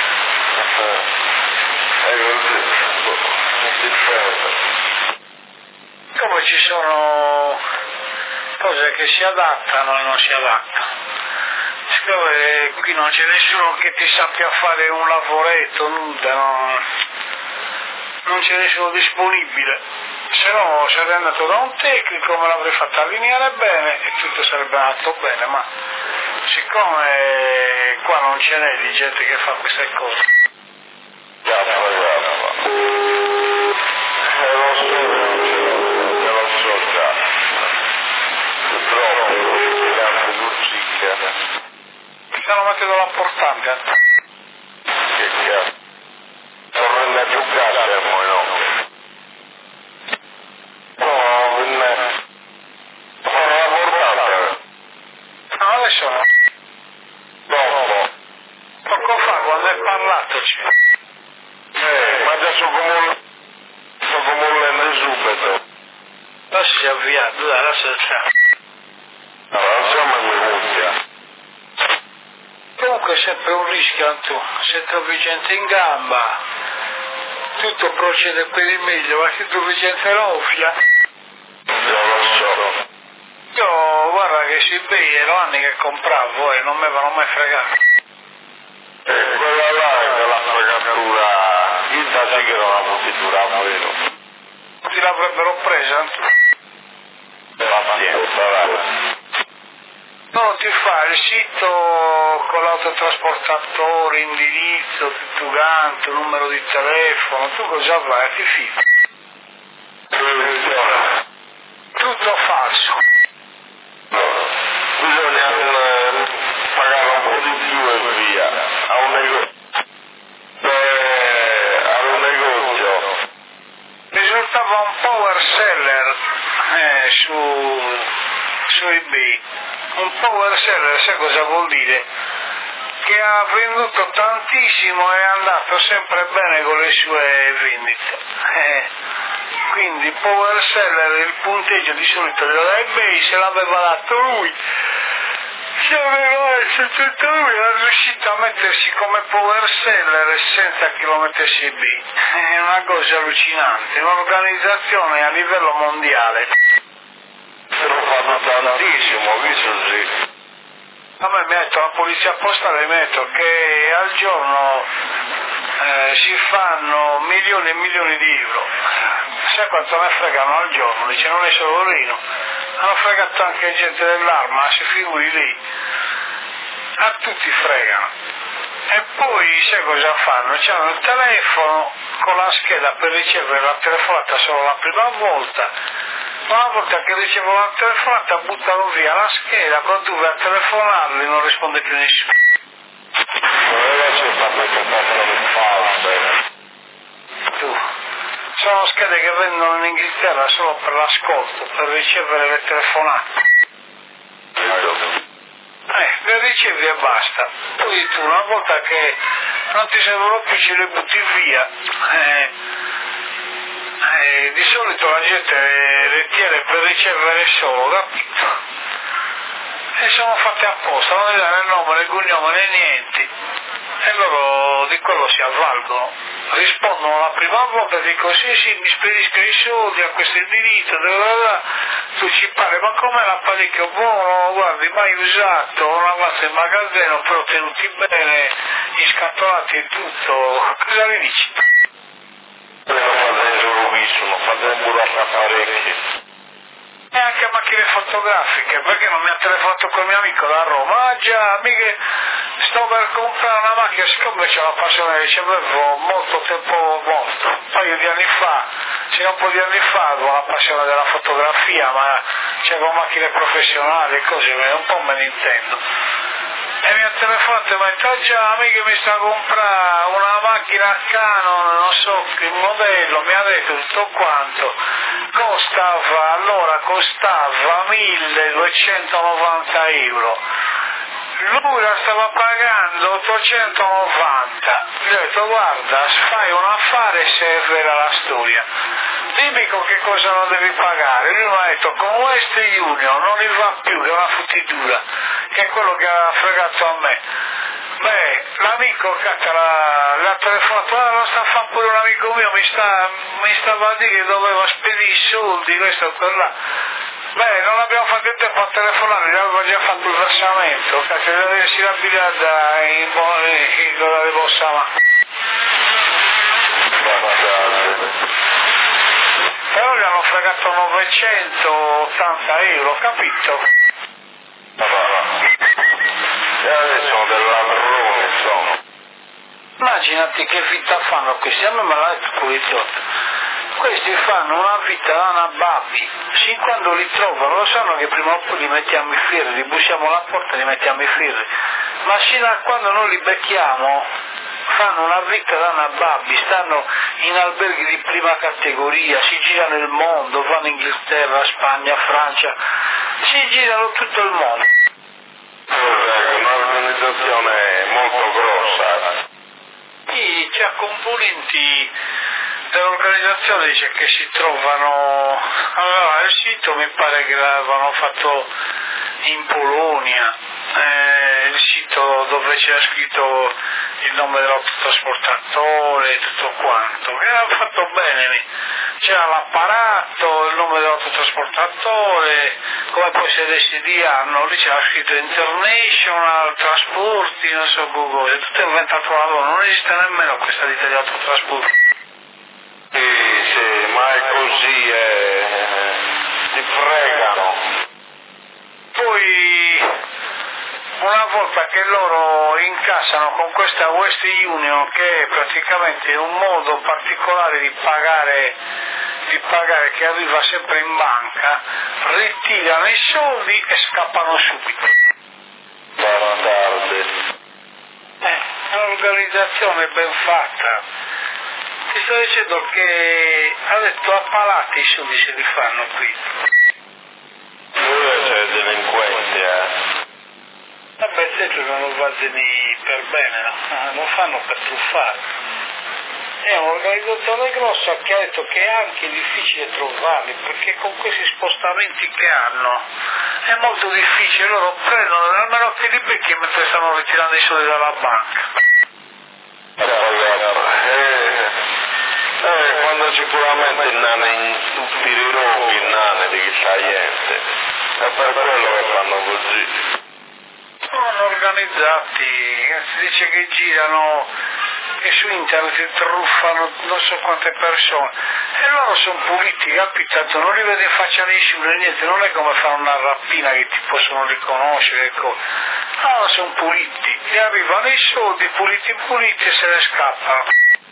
C: È così. Dipende.
B: Come ci sono cose che si adattano e non si adattano. Siccome qui non c'è nessuno che ti sappia fare un lavoretto, nulla, no? Non c'è nessuno disponibile. Se no sarei andato da un tecnico, me l'avrei fatta allineare bene e tutto sarebbe andato bene, ma siccome qua non ce n'è di gente che fa queste cose.
C: Gaffa, gaffa. Eh, lo so, me lo so già. Purtroppo, tante lucciche.
B: Stanno mettendo la portante.
C: Che cazzo? Tornando a giocare, poi no. No, ne... Sono la portante.
B: No, adesso no.
C: Dopo.
B: Poco fa, quando hai parlato c'è.
C: Eh, ma adesso come... Sto come un lente subito.
B: Adesso si è avviato, dai, adesso c'è.
C: Allora, non siamo in minuzia.
B: Comunque è sempre un rischio, Antu. Se trovi gente in gamba, tutto procede per il meglio, ma se trovi gente rovia.
C: Io lo so.
B: Io guarda che sui eBay ero anni che compravo e non mi avevano mai fregato.
C: E quella là è della fregatura, il sì che era una fottitura vero.
B: Ti l'avrebbero presa, Antu.
C: Pazienza, dai.
B: No, ti fa il sito con l'autotrasportatore, indirizzo, tutto quanto, numero di telefono, tu cosa vai? Ti fidi?
C: Televisione.
B: Tutto falso.
C: No. Bisogna eh, pagare un po' di più e via. A un negozio. Beh, a un negozio.
B: Risultava un power seller eh, su, su eBay. Un power seller, sai cosa vuol dire? Che ha venduto tantissimo e è andato sempre bene con le sue vendite. Eh, quindi power seller, il punteggio di solito lo dà eBay, se l'aveva dato lui. Se aveva tutto lui era riuscito a mettersi come power seller senza che lo mettesse eBay. È una cosa allucinante, un'organizzazione a livello mondiale.
C: Se lo fanno tantissimo, visto sì.
B: A me mi ha detto la polizia postale, mi ha detto che al giorno eh, si fanno milioni e milioni di euro. Sai quanto ne fregano al giorno? Dice, non è solo Rino, hanno fregato anche gente dell'arma, si figuri lì. A tutti fregano. E poi sai cosa fanno? C'hanno il telefono con la scheda per ricevere la telefonata solo la prima volta. Una volta che ricevono la telefonata buttano via la scheda, quando tu vai a telefonarli non risponde più nessuno.
C: Adesso fanno queste cose false.
B: Tu. Sono schede che vendono in Inghilterra solo per l'ascolto, per ricevere le telefonate. Eh, le ricevi e basta. Poi tu una volta che non ti servono più ce le butti via. Eh, Eh, di solito la gente le tiene per ricevere solo, capito? E sono fatte apposta, non gli danno il nome, il cognome né niente. E loro di quello si avvalgono. Rispondono la prima volta e dicono sì sì mi spedisco i soldi a questo indirizzo, tu ci pare, ma com'è l'apparecchio buono, guardi mai usato, non avanza in magazzino, però tenuti bene, inscatolati e tutto, cosa ne dici?
C: Non fate solo visto, non fate pure apparecchi.
B: E anche macchine macchine fotografiche, perché non mi ha telefonato quel mio amico da Roma? Ah già, mica sto per comprare una macchina, siccome c'è una passione che avevo molto tempo, molto, un paio di anni fa, sì, un po' di anni fa avevo una passione della fotografia, ma c'avevo macchine professionali e cose, un po' me ne intendo. E mi ha telefonato e mi ha detto, ah già, mica mi sta a comprare una macchina Canon, non so che modello, mi ha detto tutto quanto, costava, allora costava milleduecentonovanta euro, lui la stava pagando ottocentonovanta, gli ho detto guarda, fai un affare se è vera la storia, dimmi con che cosa non devi pagare. Lui mi ha detto con Western Union non gli va più, che è una fottitura, che è quello che aveva fregato a me. Beh, l'amico l'ha telefonato, ah, lo sta a fare pure un amico mio, mi, sta, mi stava a dire che doveva spedire i soldi, questo e quello là. Beh, non abbiamo fatto il tempo a telefonare, gli avevo già fatto il versamento, cazzo, deve aversi la biglietta in dollari Bossama. Però gli hanno fregato novecentottanta euro, capito?
C: E adesso della marrone, insomma.
B: Immaginati che vita fanno questi, a me me l'ha detto il poliziotto. Questi fanno una vita da una babbi, sin quando li trovano, lo sanno che prima o poi li mettiamo i ferri, li bussiamo alla porta e li mettiamo i ferri, ma sino a quando non li becchiamo fanno una vita da una babbi, stanno in alberghi di prima categoria, si girano il mondo, vanno in Inghilterra, Spagna, Francia, si girano tutto il mondo.
C: È un'organizzazione molto grossa.
B: Sì, c'è componenti dell'organizzazione, dice che si trovano, allora il sito mi pare che l'avevano fatto in Polonia, eh, il sito dove c'era scritto il nome dell'autotrasportatore e tutto quanto, che era fatto bene, c'era l'apparato, il nome dell'autotrasportatore, come poi se adesso di anno, lì c'era scritto International Trasporti, non so Google, è tutto inventato da loro, non esiste nemmeno questa ditta di autotrasporti.
C: Sì, sì, ma è così, eh, ti fregano.
B: Poi una volta che loro incassano con questa Western Union, che è praticamente un modo particolare di pagare, di pagare che arriva sempre in banca, ritirano i soldi e scappano subito.
C: Bastardi.
B: Eh, è un'organizzazione ben fatta. Ti sto dicendo che ha detto a palati i soldi se li fanno qui.
C: Dove c'è delinquenti, eh?
B: Vabbè, certo non lo fanno per bene, no? Lo fanno per truffare. È un'organizzazione grossa che ha detto che è anche difficile trovarli, perché con questi spostamenti che hanno è molto difficile, loro prendono almeno che li becchi mentre stanno ritirando i soldi dalla banca.
C: Eh, eh, quando sicuramente nane in tutti i rovi, nane di chissà niente, è per quello che fanno così.
B: Sono organizzati, si dice che girano, che su internet truffano non so quante persone, e loro sono puliti, capito? Tanto non li vede in faccia nessuno e niente, non è come fare una rapina che ti possono riconoscere, ecco. No, sono puliti, gli arrivano i soldi, puliti puliti e se ne scappano.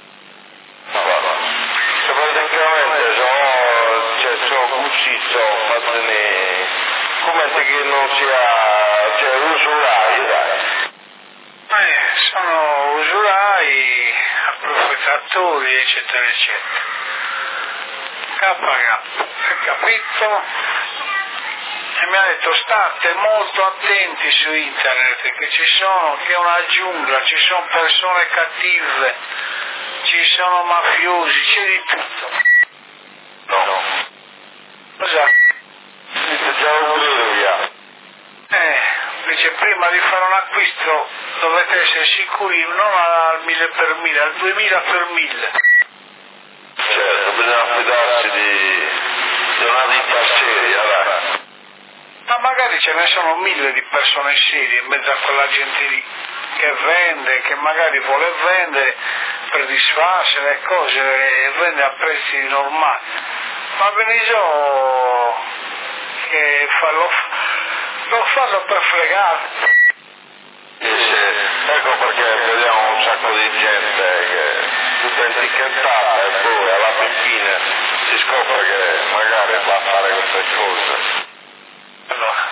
C: Cioè, praticamente sono, cioè, sono uscito, fatene, come se che non sia, cioè, usurai, dai.
B: Eh, sono usurai, approfittatori, eccetera, eccetera. K K, capito? E mi ha detto state molto attenti su internet, che ci sono, che è una giungla, ci sono persone cattive, ci sono mafiosi, c'è di tutto.
C: No.
B: Cosa?
C: Dice già un via.
B: Eh, dice prima di fare un acquisto dovete essere sicuri non al mille per mille, al duemila per mille.
C: Certo, bisogna fidarsi di, di una ditta seria, dai.
B: Ma magari ce ne sono mille di persone serie in mezzo a quella gente lì che vende, che magari vuole vendere per disfarsi le cose e vende a prezzi normali. Ma ve ne so che farlo, non farlo per fregare.
C: Sì, sì. Ecco perché vediamo un sacco di gente che tutta etichettata e poi alla fine si scopre che magari va a fare queste cose.
B: Allora,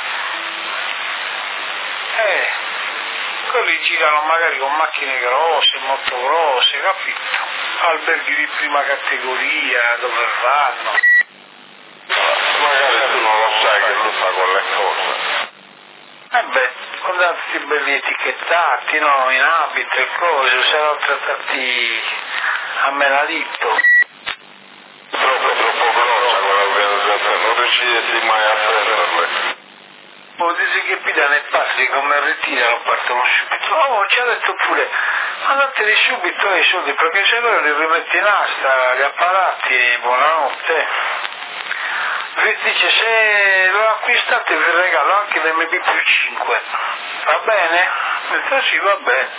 B: eh, quelli girano magari con macchine grosse, molto grosse, capito? Alberghi di prima categoria, dove vanno.
C: Magari tu non lo sai che lui fa quelle cose.
B: Eh beh, con tanti belli etichettati, no, in abito e cose, saranno trattati a menadito.
C: Troppo, troppo grossa quell'organizzazione, non riusciresti mai a prenderle.
B: Vuol dire che pidano i passi come ritirano, partono subito. Oh, ci ha detto pure, andateli subito ai soldi, perché se no li rimetti in asta, gli apparati e buonanotte. Vi dice, se lo acquistate vi regalo anche l'M B più cinque. Va bene? Ho detto sì, va bene.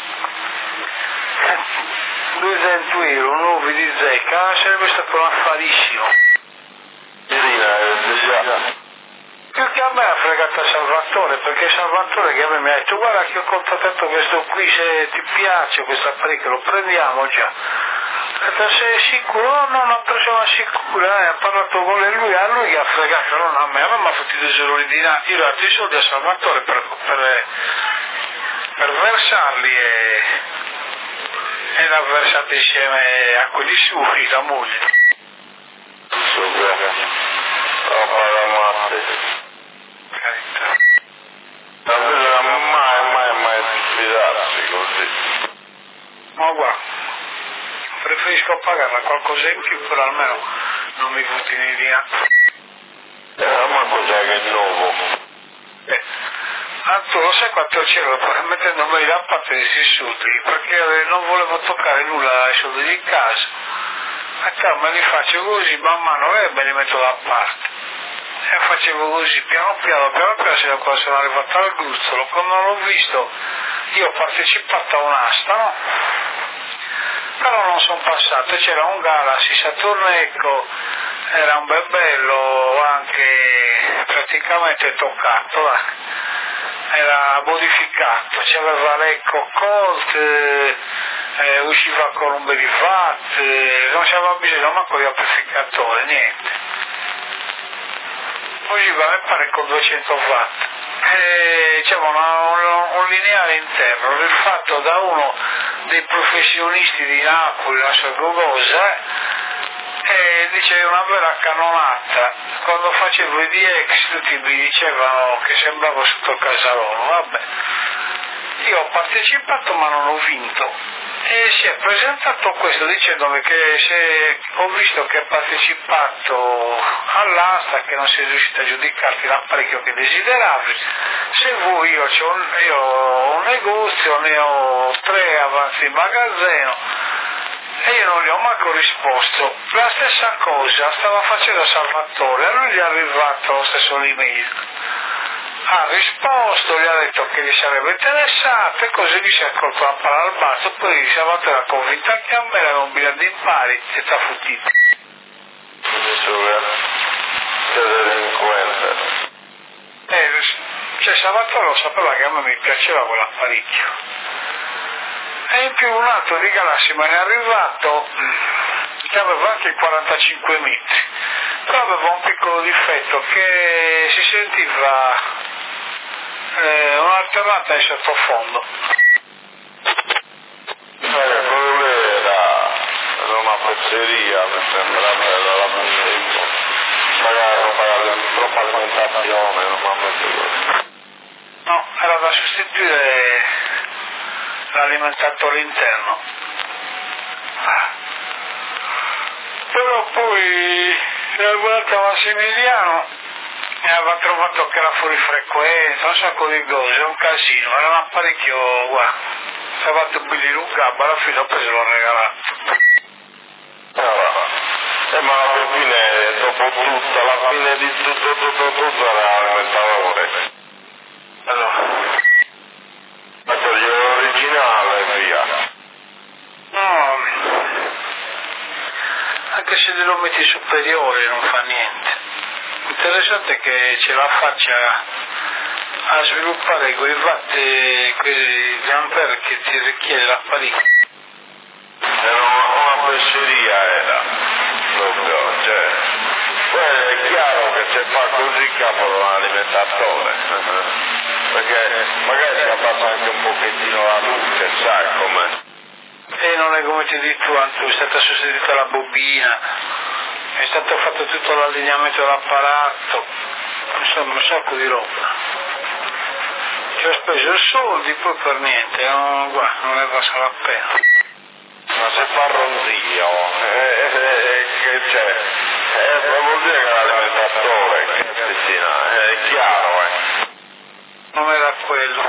B: duecento euro, nuovi di zecca, sarebbe stato un affarissimo.
C: Irina, eh, già.
B: Più che a me ha fregato Salvatore, perché Salvatore che a me mi ha detto guarda che ho contattato questo qui, se ti piace questo apparecchio lo prendiamo già. Ho detto sei sicuro? No, no, una persona sicura, eh, ha parlato con lei, lui, a lui che ha fregato, non a me, a me mi ha fatto i tesori di là, io ho dato i soldi a Salvatore per, per, per versarli e, e l'ha versati insieme a quelli suoi, la moglie.
C: Super. Roba da matte.
B: Carità.
C: Ma bisogna mai, mai, mai fidarsi così.
B: Ma guarda, preferisco pagarla qualcosa in più, però almeno non mi butti in linea.
C: Eh, ma cos'è che è nuovo?
B: Eh, ah, tu lo sai quanto c'ero mettendomi da parte di questi soldi, perché non volevo toccare nulla ai soldi di casa. E te me li faccio così, man mano e me li metto da parte. E facevo così, piano piano, piano piano, sino a quando sono arrivato al gruzzolo. Quando l'ho visto, io ho partecipato a un'asta, no? Però non sono passato, c'era un Galaxy Saturn, era un bel bello, anche praticamente toccato, là. Era modificato, c'aveva l'Eco Colt, eh, eh, usciva con un bel watt, eh, non c'aveva bisogno manco di amplificatore, niente. Usciva, mi pare, con duecento watt. E c'era un, un lineare interno, rifatto da uno dei professionisti di Napoli, la sua cosa, e dice una bella cannonata. Quando facevo i D X tutti mi dicevano che sembravo sotto Casalone, vabbè. Io ho partecipato ma non ho vinto. E si è presentato questo dicendomi che se ho visto che ha partecipato all'asta, che non sei riuscito a giudicarti l'apparecchio che desideravi, se vuoi io, c'ho un, io ho un negozio, ne ho tre avanti in magazzino e io non gli ho manco risposto. La stessa cosa stava facendo Salvatore, a lui gli è arrivato lo stesso l'email. Ha risposto, gli ha detto che gli sarebbe interessato e così gli si è colto la palla al balzo, poi Salvatore ha convinto anche a me, era un biglietto in pari e sta futtito.
C: Che delinquente.
B: Eh, cioè Salvatore lo sapeva che a me mi piaceva quell'apparecchio. E in più un altro di Galassi me ne è arrivato che aveva anche quarantacinque metri, però aveva un piccolo difetto che si sentiva Eh, un'alternata in sottofondo.
C: Eh, quello era, era una pezzeria, mi sembra, era la punteggio. Magari non pagare troppa alimentazione, normalmente così.
B: No, era da sostituire l'alimentatore interno. Però poi è arrivato Massimiliano e aveva trovato che era fuori frequenza, un sacco di cose, un casino, era un apparecchio, guarda, si è fatto bellire un gabbo, alla fine ho preso l'ho regalato.
C: Allora, eh, ma alla fine, dopo tutto, alla fine di tutto, tutto, tutto era l'alimentatore.
B: Allora.
C: Ma togliere l'originale e via.
B: No, anche se lo metti superiore non fa niente. Interessante che ce la faccia a sviluppare quei watt, quegli ampere che ti richiede l'apparecchio.
C: Era una, una besseria, era proprio, cioè, poi è chiaro che se fa così capo l'alimentatore, perché magari si abbassa anche un pochettino la luce, sai come?
B: E non è come ti dici tu, anzi è stata sostituita la bobina, è stato fatto tutto l'allineamento dell'apparato, insomma un sacco di roba. Ci ho speso soldi poi per niente, non, guarda, non ne valsa la pena.
C: Ma se fa ronzio, eh, eh, che c'è? Eh, vuol dire che l'alimentatore, Cristina, è chiaro, eh.
B: Non era quello.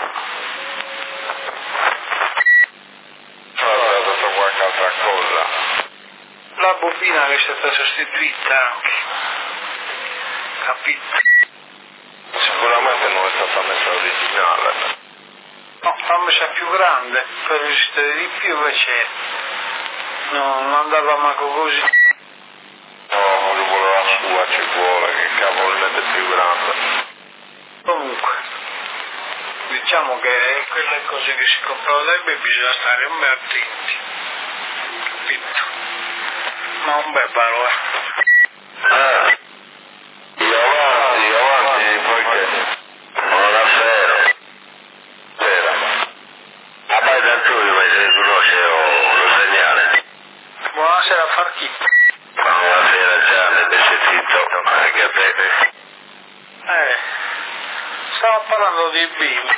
C: Sarà stata qualche altra cosa.
B: La bobina che è stata sostituita anche, capito?
C: Sicuramente non è stata messa originale.
B: No, l'ha messa più grande per resistere di più, invece no, non andava manco così.
C: No, ci vuole la sua, ci vuole, che cavolo ne è più grande.
B: Comunque, diciamo che quelle cose che si comprano dai baby bisogna stare un bel attenti, capito? Ma un bel paro, eh.
C: Eh, io avanti, io avanti, poiché buonasera. Sera. A me tanto io mi si riconosce lo segnale.
B: Buonasera Farchito.
C: Buonasera Gianni, mi sei zitto, anche a te.
B: Eh, stavo parlando di bimbi.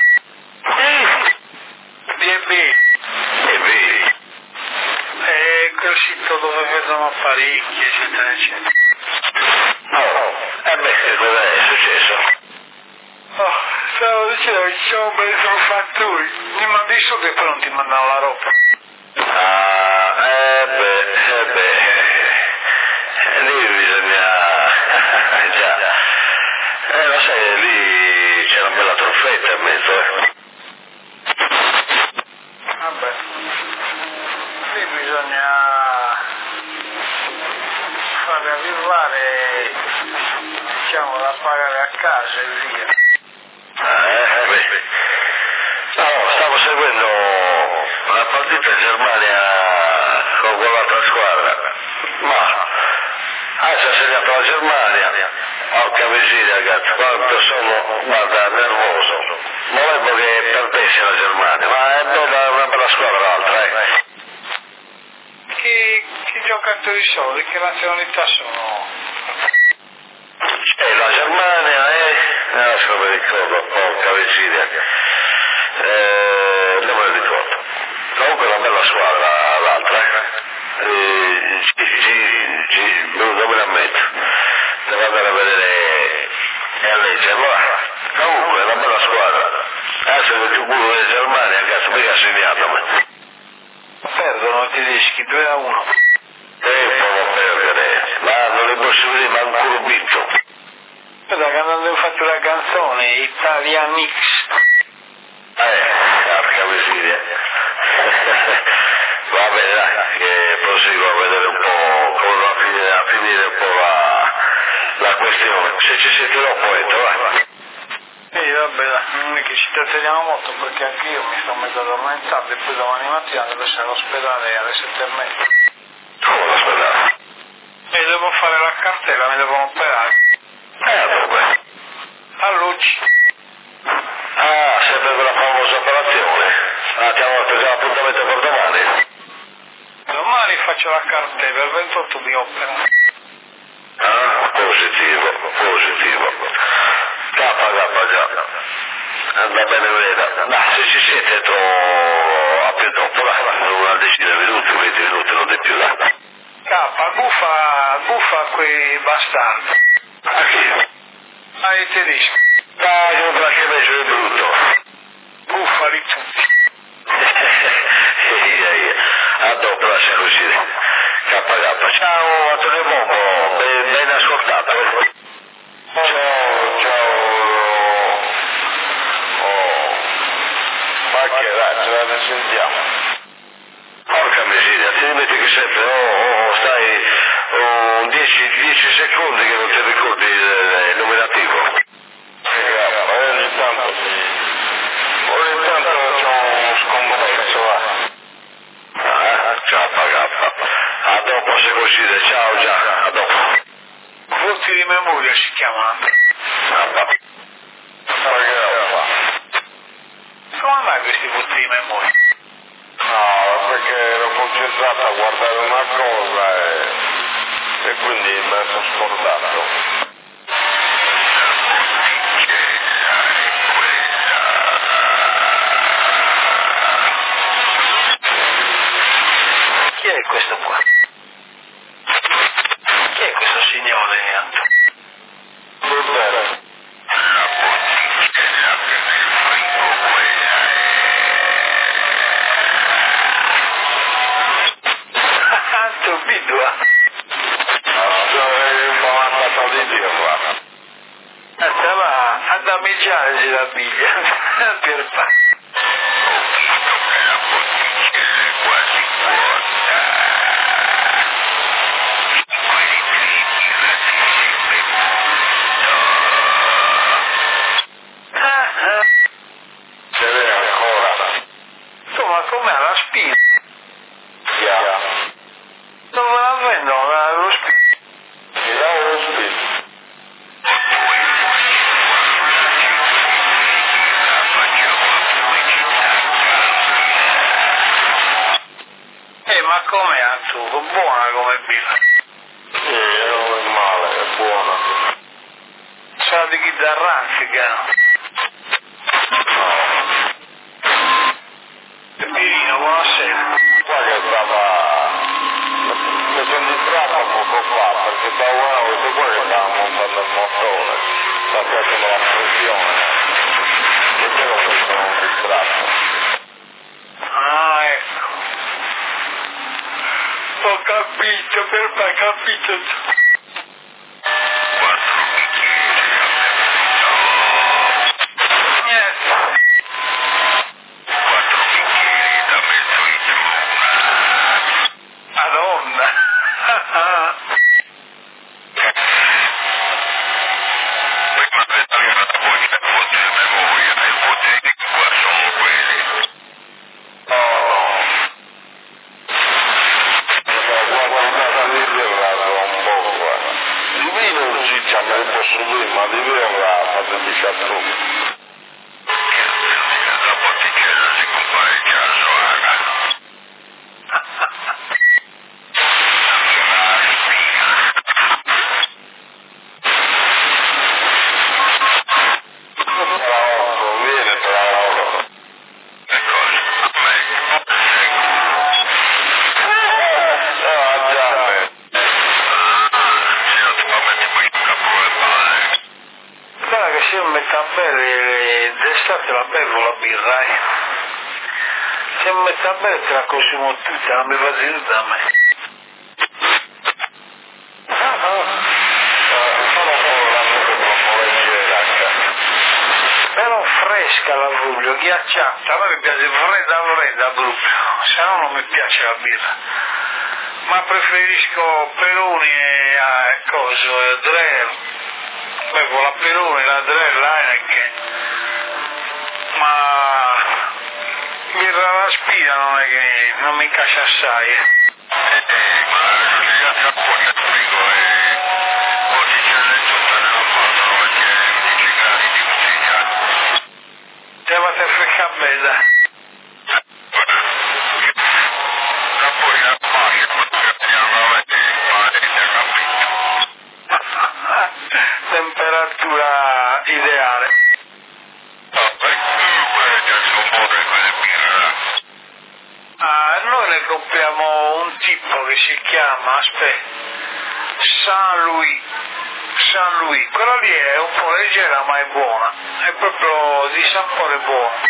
B: Di E B.
C: E vedi?
B: È quel sito dove vedono apparecchi, eccetera, eccetera.
C: Oh, e beh, che cosa è successo?
B: Oh, stavo dicendo che ci sono bei fattori. Mi mandi i soldi e poi non ti mandano la roba.
C: Ah, eh beh, eh beh, eh, lì bisogna, già, eh lo sai, lì c'è una bella truffetta in mezzo, eh.
B: Vabbè, lì bisogna fare arrivare, diciamo, da pagare a casa e via.
C: Ah, eh, beh, no, stavo seguendo una partita in Germania con quell'altra squadra, ma adesso ha segnato la Germania, porca miseria ragazzi, quanto sono, guarda, nervoso, volevo che perdesse la Germania, ma è bella, una bella squadra l'altra, eh.
B: Che, che giocatori sono? Di che nazionalità sono?
C: E la Germania è, adesso mi ricordo, porca miseria, eh, non me lo ricordo, comunque è una bella squadra l'altra, eh. Eh, G, G, G, non me la metto, devo andare a vedere e a leggere, ma comunque è una bella squadra, adesso che più buono della Germania, cazzo, mica segnato, ma
B: Perdono i tedeschi due a uno.
C: e può perdere, ma non li posso vedere manco un bitto.
B: Guarda che hanno fatto la canzone Italian X.
C: Eh, porca miseria. Va bene, dai, che proseguo a vedere un po' come va a finire, a finire un po' la, la questione. Se ci sentirò poi entro, vai.
B: E vabbè, dai, non è che ci tratteniamo molto perché anche io mi sto mezzo addormentato e poi domani mattina devo essere all'ospedale alle sette e mezza.
C: Come l'ospedale?
B: E devo fare la cartella, mi devono operare.
C: Eh, dove?
B: A Luci.
C: Ah, sempre quella famosa operazione. Ah, ti hanno dato già l'appuntamento per domani.
B: Domani faccio la cartella, il ventotto mi opera.
C: Ah, positivo, positivo. Kappa, kappa, già. Anda bene, veda. Dai, se ci siete, entro a più dopo, dai, una decina di minuti, venti minuti, non di più, dai.
B: K, buffa, buffa quei bastardi.
C: A chi?
B: Ai tedeschi.
C: Dai, non perché invece è brutto.
B: Buffali tutti.
C: Eia, eia. A dopo, lascia così. Kappa, kappa. Ciao, Antonio Bombo, ben, ben ascoltato. Ciao, ciao. Oh, ma che razza, ne sentiamo. Porca miseria, ti metti che sempre, oh, oh, stai oh, dieci secondi che non ti ricordi le,
B: voti di memoria si chiamano. Come mai questi voti di memoria?
C: No, perché ero concentrato a guardare una cosa e, e quindi me ne sono scordato.
B: Chi è questo qua? Chi è questo signore?
C: Bene.
B: Stupido, stava a danneggiare la biglia per fare. Insomma, com'è la spina? Dove la vendono? Lo spina?
C: Mi dà lo spina.
B: Eh, ma com'è tu? Buona come birra?
C: Sì, non è male, è buona.
B: Sa di chi da ranzica? Pirino, buonasera.
C: Qua che stava... mi sono distratto poco fa, perché stavo guardando questo qua che stava montando il motore. Sta facendo la pressione. E quello che sono distratto.
B: Ah, ecco. Ho capito, per me capito. Niente. Madonna.
C: Di vino ci ci ne posso dire, ma di birra fate diciotto. La bottigliera si compare già a Soaga. Viene tra loro. E cosa? Ah, già me.
B: Guarda che se io metto a bere d'estate la bevo la birra, eh. Se mi metto a bere te la consumo tutta, non mi va di nulla a me. Però fresca la voglio, ghiacciata, a me mi piace fredda fredda proprio, se no non mi piace la birra. Ma preferisco Peroni e ah, coso, e Dreher. Bevo la Peroni, la Dreher, l'Heineken. Ma birra alla spina non è che non mi incascia assai. Eh. Te va a frecca bella. Temperatura ideale. Ah, noi ne compriamo un tipo che si chiama, aspetta, Saint Louis. Saint Louis, quella lì è un po' leggera ma è buona, è proprio di sapore buono.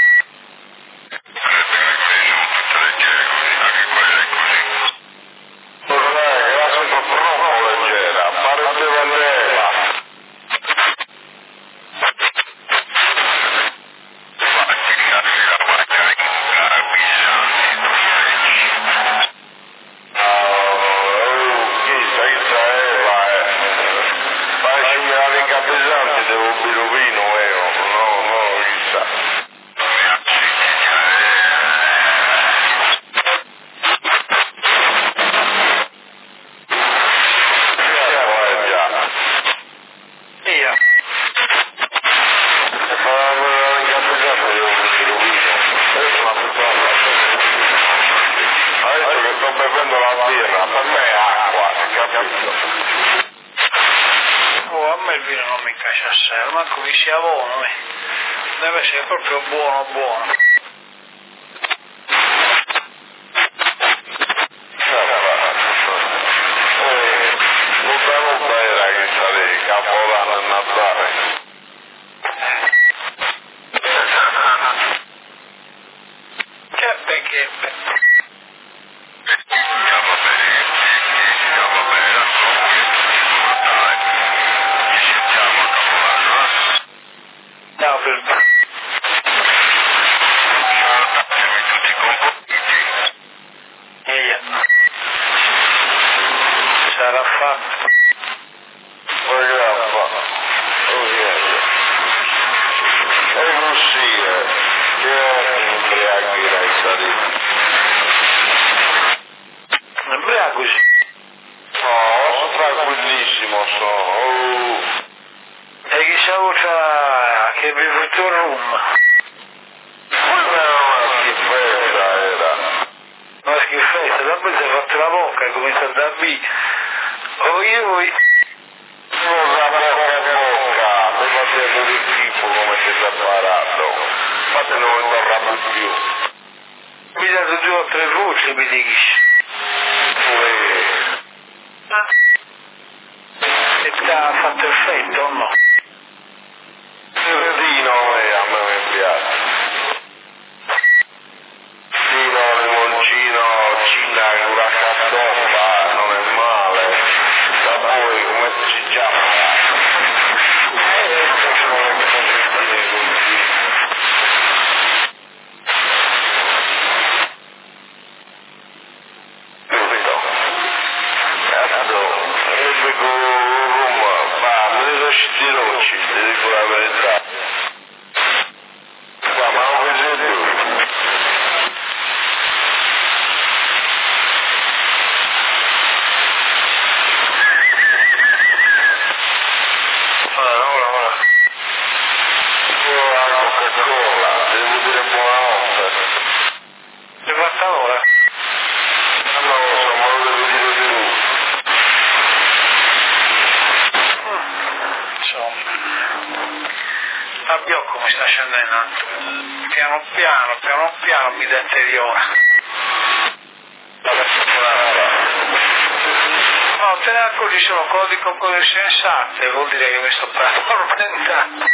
B: me il vino non mi piace assai, manco che sia buono, eh. Deve essere proprio buono buono. Sensate, vuol dire che mi sto per addormentare.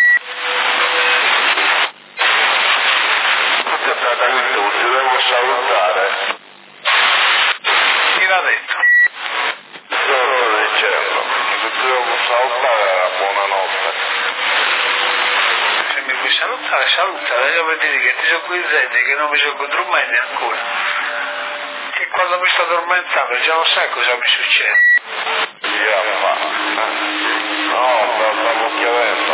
C: Ti devo salutare.
B: Chi l'ha detto?
C: Io sto dicendo, ti devo salutare, buonanotte.
B: Se mi vuoi salutare, salutare, io vuol dire che ti sono qui zende, che non mi sono dormendo ancora. Che quando mi sto addormentando già lo sai cosa mi succede.
C: No, stavo chiedendo,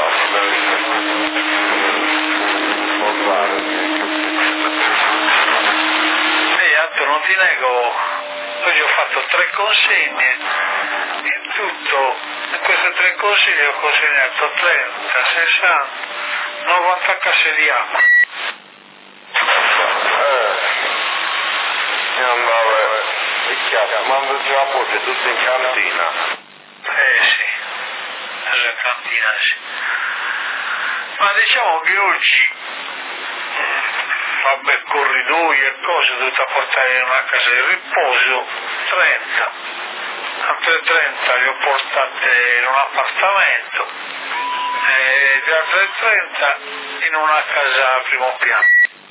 B: e altro non ti nego, oggi ho fatto tre consegne, in tutto, in queste tre consegne ho consegnato trenta, sessanta, novanta casse di acqua.
C: Eh, io andavo, è chiaro, mando già a poco, tutto in cantina.
B: Eh sì. In cantina sì. Ma diciamo che oggi vabbè corridoi e cose ho dovuto portare in una casa di riposo trenta, altre trenta le ho portate in un appartamento e le altre trenta in una casa al primo piano.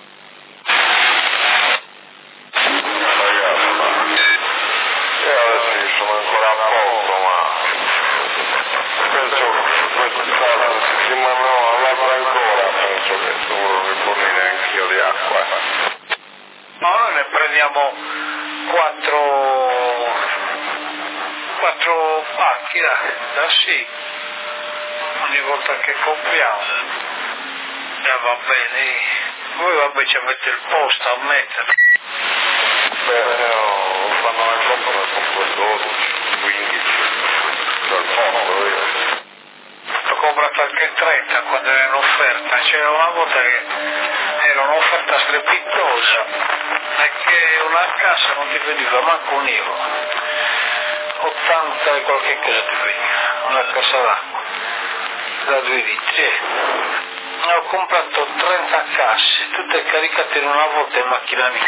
C: Io adesso sono ancora a poco, ma penso che questa settimana no, all'altra ancora, penso che dovrò rifornire anch'io di acqua.
B: Ma noi ne prendiamo quattro, quattro pacchi da, da sì, ogni volta che compriamo. Eh, va bene, voi vabbè ci avete il posto a mettere.
C: Beh, no, fanno la compra, la compro dodici, quindici, dal posto io.
B: Ho comprato anche trenta quando era in offerta, c'era una volta che era un'offerta strepitosa e che una cassa non ti veniva manco un euro, ottanta e qualche cosa ti veniva, una cassa d'acqua. da due litri. Ho comprato trenta casse, tutte caricate in una volta in macchina mia.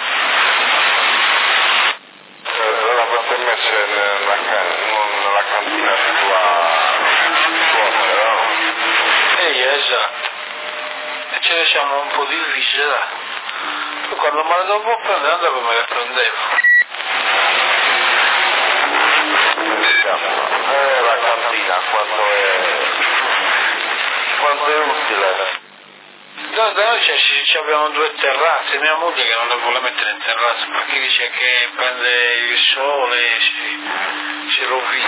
C: L'avete messa nella, nella cantina tua suocera, no?
B: Ehi, esatto. E ce ne siamo un po' divise, là. Poi quando me le dovevo prendere andavo e me le prendevo.
C: Eh, la cantina, quanto è... quanto è utile?
B: Da, da noi c'è, ci abbiamo due terrazze, mia moglie che non le vuole mettere in terrazza perché dice che prende il sole e si, si rovina.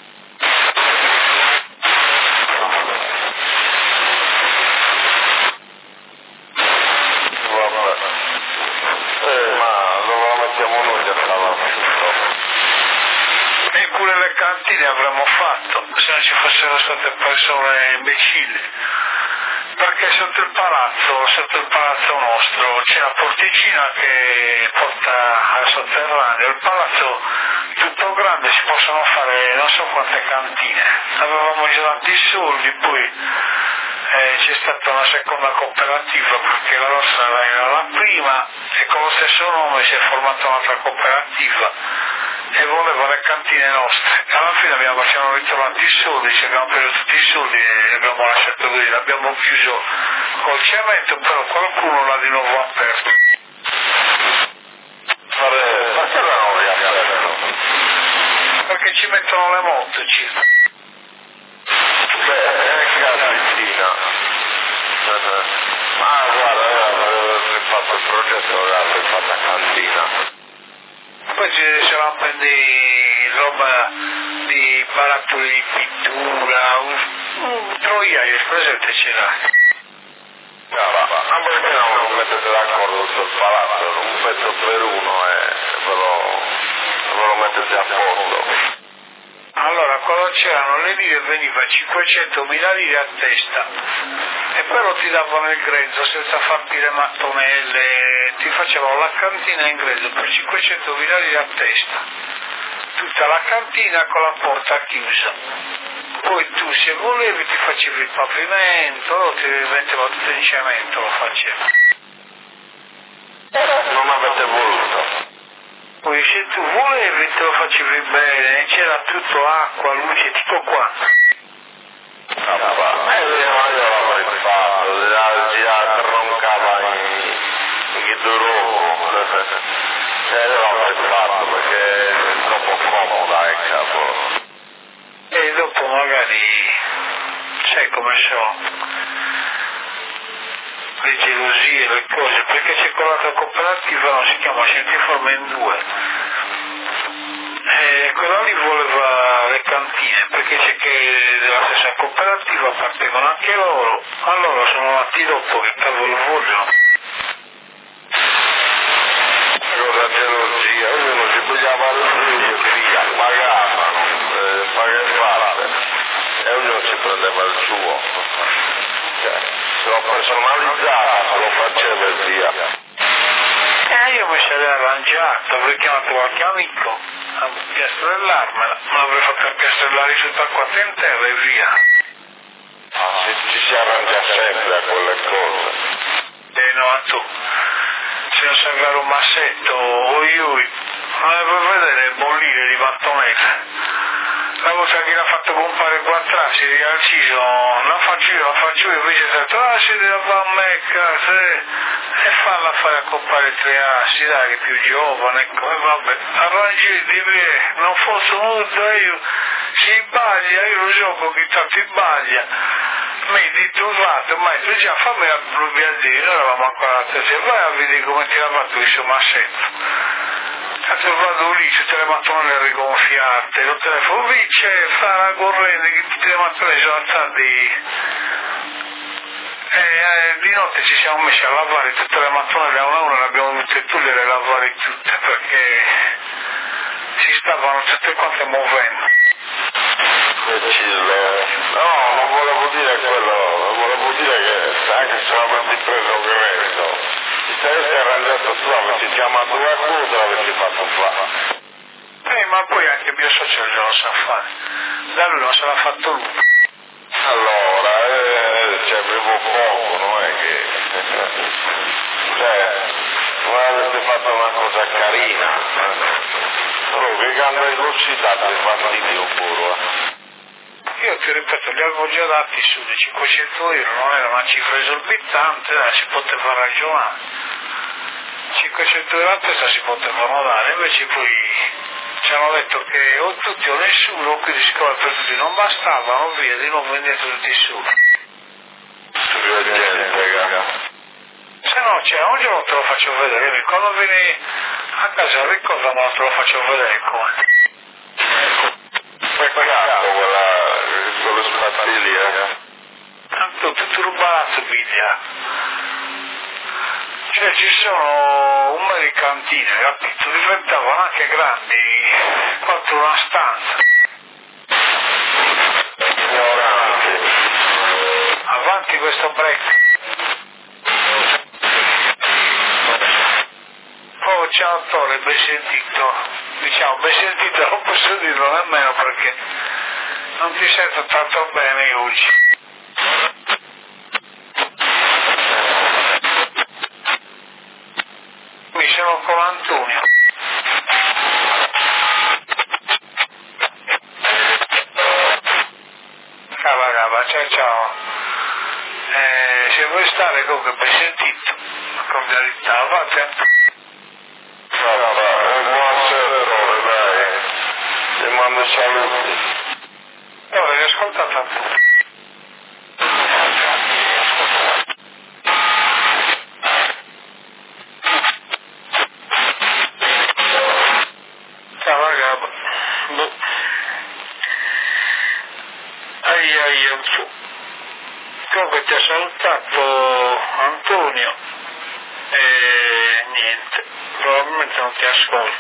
C: Vabbè. Eh, ma dove la mettiamo noi che stava tutto?
B: E pure le cantine avremmo fatto se non ci fossero state persone imbecilli. Perché sotto il palazzo, sotto il palazzo nostro, c'è la porticina che porta al sotterraneo. Il palazzo tutto grande, si possono fare non so quante cantine. Avevamo già tanti soldi, poi eh, c'è stata una seconda cooperativa perché la nostra era la prima e con lo stesso nome si è formata un'altra cooperativa e voleva le cantine nostre. Alla fine abbiamo, ci hanno ritrovato i soldi, ci abbiamo preso tutti i soldi e li abbiamo lasciato così, l'abbiamo chiuso col cemento, però qualcuno l'ha di nuovo aperto.
C: Perché non riaperto?
B: Perché ci mettono le moto circa.
C: Beh, è caspita. Ma guarda, avevo fatto il progetto, avevo fatto la cantina.
B: Poi ci la prendi roba di barattoli di pittura, un, un troiaio, presente ce l'hai.
C: No, ma perché non mettete d'accordo sul palazzo, un pezzo per uno e ve lo, ve lo mettete a posto?
B: Allora, quando c'erano le lire veniva cinquecentomila lire a testa e però ti davano il grezzo senza farti le mattonelle, ti facevano la cantina in grezzo per cinquecentomila lire a testa, tutta la cantina con la porta chiusa. Poi tu se volevi ti facevi il pavimento, ti metteva tutto in cemento, lo facevi.
C: Non avete voluto?
B: Poi se tu volevi te lo facevi bene, c'era tutto acqua, luce, tutto qua.
C: Ah, eh, io l'avrei fatto, già, già roncava in idrogo, eh, io l'avrei fatto perché è troppo comoda, eh, capo.
B: E dopo magari, sai come so, le gelosie, le cose, perché c'è quell'altra cooperativa, no, si chiama Centiforme in due, e quella lì voleva le cantine, perché c'è che della stessa cooperativa appartengono anche loro, allora sono nati dopo, che cavolo vogliono.
C: Cosa gelosia, ognuno si pigliava il via, pagavano, eh, pagavate, e ognuno si prendeva il suo. Cioè, se lo personalizzava, se lo faceva e via.
B: Eh, io mi sarei arrangiato, avrei chiamato qualche amico a piastrellarmela, me l'avrei fatto piastrellare tutta qua in terra e via.
C: Ah, si, ci si arrangia sempre a quelle cose.
B: E no, a tu, se non serve un massetto, oi oi, non ne puoi vedere bollire di mattonelle. La volta che l'ha fatto comprare quattro assi di Alciso, la faccio io, la faccio io, invece ha detto, ah si deve fare a Mecca, se... e falla fare a comprare tre assi, dai, che è più giovane, e vabbè, arrangi di me, non fosse nulla io, si baglia, io lo gioco che tanto in baglia, mi di trovato, ma tu già fammi la blubiadina, noi eravamo ancora a terza, vai a vedere come ti ha fatto questo massetto. Ha trovato lì tutte le mattonelle rigonfiate, lo telefono lì c'è, fa la corrente che tutte le mattonelle sono alzate e eh, di notte ci siamo messi a lavare tutte le mattonelle a una a una, le abbiamo dovute togliere e lavare tutte perché si stavano tutte quante muovendo.
C: No, non volevo dire quello, volevo dire che anche se avessi preso gresso, se avessi arrangiato tu, avessi chiamato qualcuno, te l'avessi fatto fare.
B: Eh, ma poi anche mio socio già lo sa fare, da lui non se l'ha fatto lui.
C: Allora, avete fatto una cosa carina, solo che quando è velocità per fastidio pure.
B: Io ti ripeto, li avevo già dati su di cinquecento euro, non era una cifra esorbitante, eh, si poteva ragionare. cinquecento euro a testa si potevano dare, invece poi ci hanno detto che o tutti o nessuno, quindi siccome per tutti non bastavano, via, di nuovo vendete tutti su.
C: Più gente, raga.
B: Se no, cioè, oggi non te lo faccio vedere, quando vieni a casa ricordamelo, te lo faccio vedere come.
C: Peccato quella, quello spazzili, eh.
B: Tanto tutto rubato, piglia. Cioè ci sono un mercantine, capito? Diventavano anche grandi, quanto una stanza.
C: Ignoranti.
B: Avanti questo break. Oh, ciao Attore, ben sentito. Diciamo, ben sentito, non posso dirlo nemmeno perché non ti sento tanto bene oggi. Mi sono con Antonio. Cava, cava, ciao ciao. Eh, se vuoi stare comunque ben sentito, cordialità, avanti Antonio.
C: Buonasera, dai. Ti mando saluti.
B: Allora, hai ascoltato Antonio? Ai ai ai su. Comunque ti ha salutato Antonio e niente, probabilmente non ti ascolta.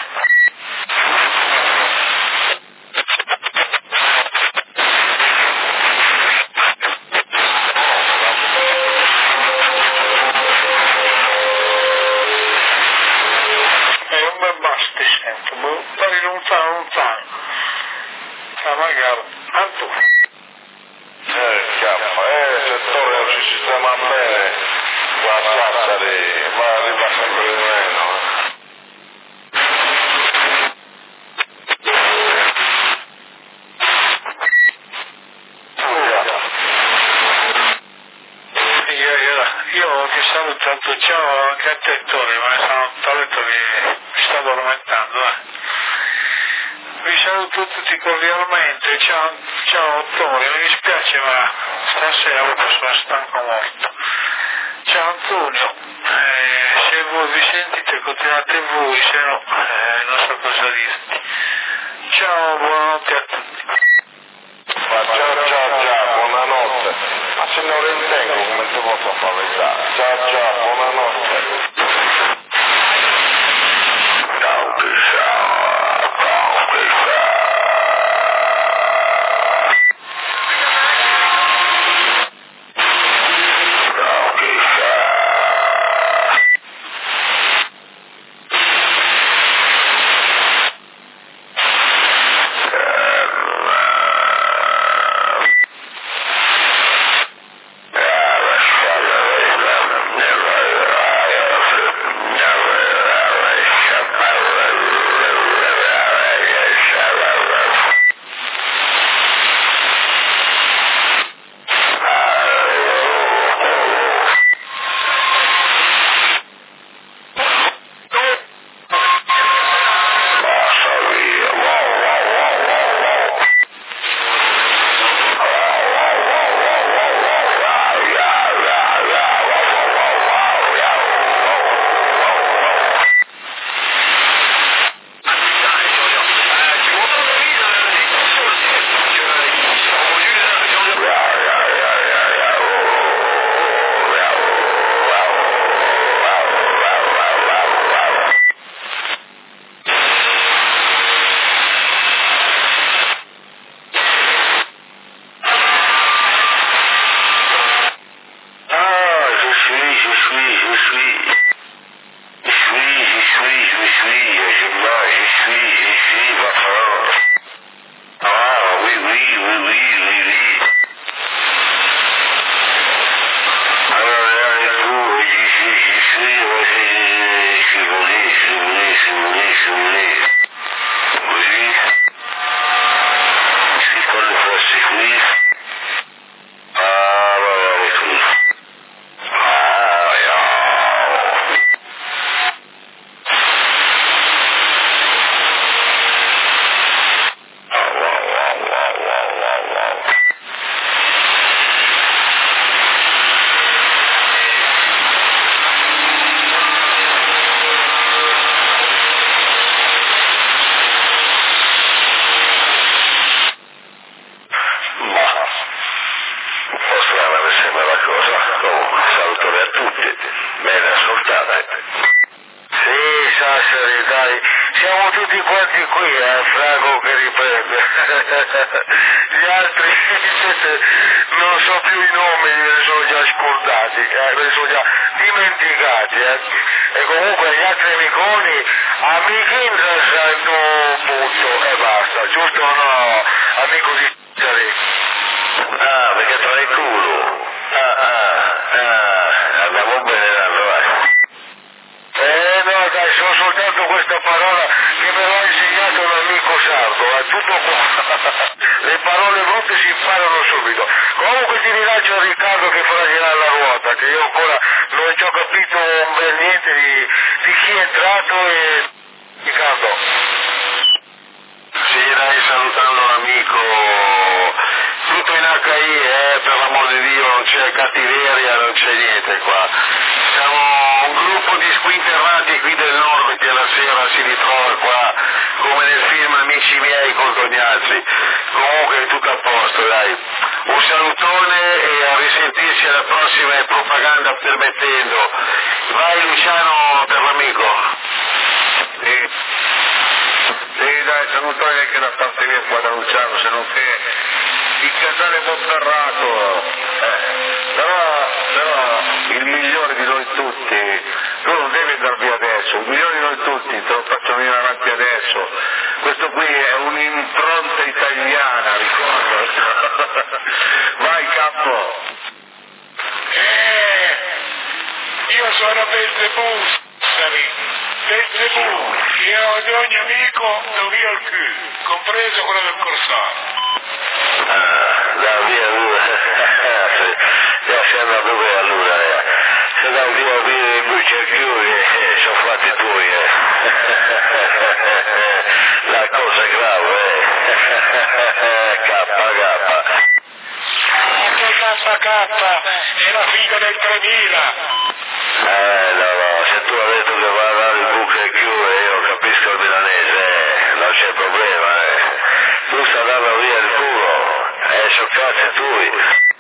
B: E un bel basso ti sento, poi lontano lontano. Ah magari, Antonio.
C: Eh, scappa, eh, settore non ci sistema bene, qua Sassari, ma arriva sempre di meno, eh.
B: Io, io, io ti saluto, tanto ciao anche a te Ettore, ma sono detto che mi sto addormentando, eh. Vi saluto tutti cordialmente, ciao, ciao Ettore, mi dispiace ma stasera sono stanco morto. Ciao Antonio, eh, se voi vi sentite continuate voi, se no eh, non so cosa dirti. Ciao, buonanotte a tutti.
C: Ma ciao ciao ciao, buonanotte. Ma se non lo intengo come ti posso spaventare? Ciao ciao, buonanotte. Ciao che ciao, ciao che ciao. Ciao che ciao. sembra la cosa. Comunque, salutone a tutti, bene ascoltate.
B: Sì, Sassari, dai, siamo tutti quanti qui, eh, Frago che riprende. Gli altri non so più i nomi, me li sono già scordati, eh, me li sono già dimenticati, eh. E comunque gli altri amiconi, amici santo punto e basta, giusto o no, amico di Sassari?
C: Ah, perché tra il culo. Ah, ah, ah, andiamo bene, allora.
B: Eh no, dai, sono soltanto questa parola che me l'ha insegnato un amico sardo, è tutto qua. Le parole brutte si imparano subito. Comunque ti rilascio a Riccardo che farà girare la ruota, che io ancora non ci ho capito ben niente di, di chi è entrato e... Riccardo.
C: Sì, dai, salutando l'amico, tutto in acca i, eh, per l'amor di Dio, non c'è cattiveria, non c'è niente qua. Siamo un gruppo di squinterrati qui del nord che la sera si ritrova qua, come nel film Amici miei con Tognazzi. Comunque è tutto a posto, dai. Un salutone e a risentirci alla prossima e propaganda permettendo. Vai Luciano per l'amico.
B: Sì. Sì, dai, salutone anche da parte mia qua da Luciano, se non che il casale Monferrato, eh, però, però il migliore di noi tutti, tu non devi andare via adesso, il migliore di noi tutti, te lo faccio venire avanti adesso, questo qui è un'impronta italiana, ricordo. Vai Capo.
D: Eh, io sono Belzebù, Belzebù, io di ogni amico do via il culo, compreso quello del Corsaro.
C: Ah, da via lui, già sei andato via allora, eh. Se da via via i bucciacchiuri, eh, sono fatti tuoi, eh. La cosa è grave, eh. Kappa, kappa.
D: Anche K K è la figlia del tremila.
C: Eh, no, no, se tu hai detto che va a dare il bucciacchiuri, io capisco il milanese, eh. Non c'è problema, eh. Tu stai andando via il culo, eh, sono cazzi tui.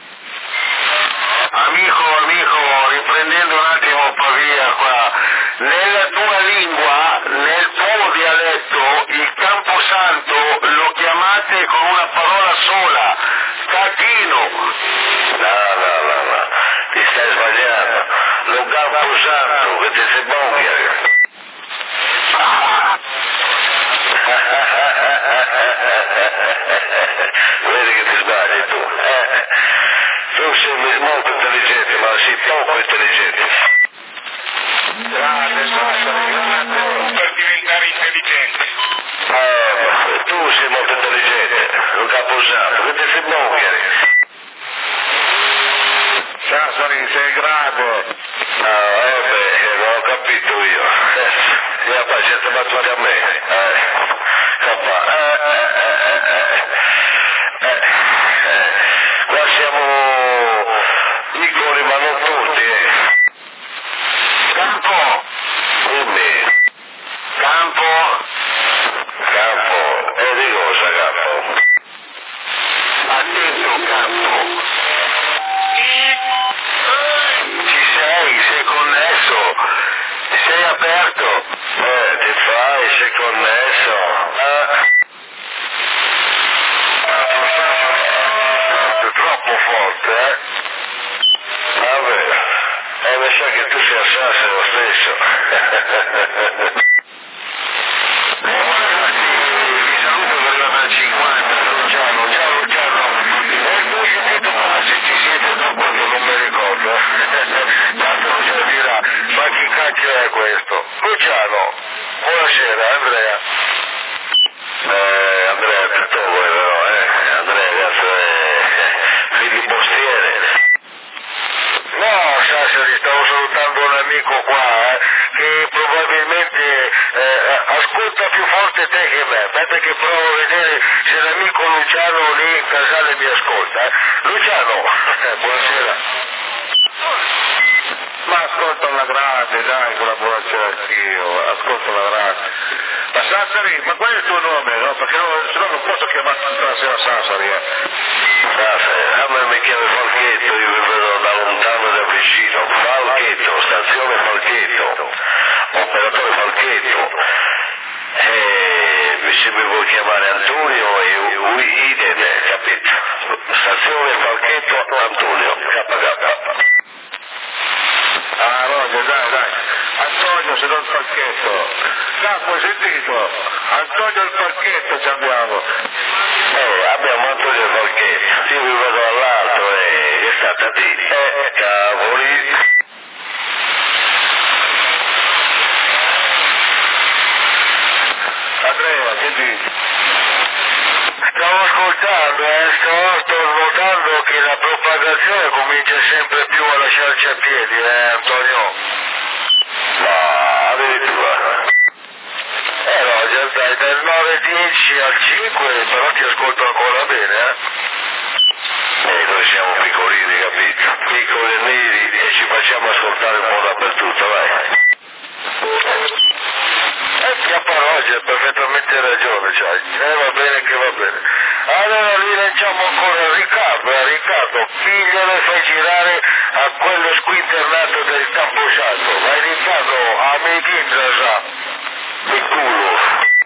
C: Amico, amico, riprendendo un attimo Pavia qua, nella tua lingua, nel tuo dialetto, il Camposanto lo chiamate con una parola sola, cacchino. No, no, no, no, ti stai sbagliando. Lo Camposanto, che ti sei bonga. Vedi che ti sbagli tu, eh? Tu sei molto intelligente, ma sei poco intelligente.
D: Grande, grande, per diventare intelligente.
C: Eh, ma tu sei molto intelligente, un caposanto, che ti sei bonga.
B: Sassari, sei grande.
C: Ah, eh beh, non ho capito io. Eh, io poi siete battuti a me. Eh, capà. Eh, eh, eh, eh, eh, eh. Qua siamo piccoli ma non tutti, eh. Campo! Dimmi. Campo? Campo. E di cosa, Campo? Attento, Campo. Ci sei, sei connesso, sei aperto, eh, ti fai, sei connesso, eh. È troppo forte, eh. Vabbè, eh, mi sa che tu sei a Sassari lo stesso. Vi saluto che arrivate al cinquanta, Luciano, ciao Luciano, e voi siete qua, se ci siete dopo che non mi ricordo, tanto Luciano dirà, ma chi cacchio è questo? Luciano, buonasera, Andrea. Eh, Andrea, tutto voi però, eh, Andrea, cazzo è filibustiere. No, Sassari, stavo salutando un amico qua, eh, che probabilmente eh, ascolta più forte te che me. Aspetta che provo a vedere se l'amico Luciano lì in casale mi ascolta. Eh. Luciano, buonasera.
B: Ma ascolta la grande, dai, con la buonasera anch'io, ascolta la grande. Ma Sassari, ma qual è il tuo nome, no? Perché no, se no non posso chiamarti tutta la sera Sassari, eh.
C: Sassari, a me mi chiama Falchetto, io vi vedo palchetto, e se mi vuoi chiamare Antonio e idem, capito? Stazione palchetto Antonio, K K.
B: Ah, Roger, dai, dai. Antonio, se non il palchetto. Capo, hai sentito? Antonio il palchetto ci abbiamo.
C: Eh, abbiamo Antonio il palchetto. Io vi vado all'altro e che state a dire? Eh, cavoli.
B: Andrea, che dici?
C: Stavo ascoltando, eh, sto, sto notando che la propagazione comincia sempre più a lasciarci a piedi, eh, Antonio? Ma, addirittura. Eh, Roger, dai, dal nove dieci al cinque, però ti ascolto ancora bene, eh? Eh, noi siamo piccolini, capito? Piccoli e neri e ci facciamo ascoltare un po' dappertutto, vai. Eh, chiappa Roger, perfettamente ragione, c'hai. Eh, va bene che va bene. Allora rilanciamo ancora Riccardo, eh, Riccardo, figliolo e fai girare a quello squinternato del Camposanto. Vai Riccardo, a me Gindrasa, di culo.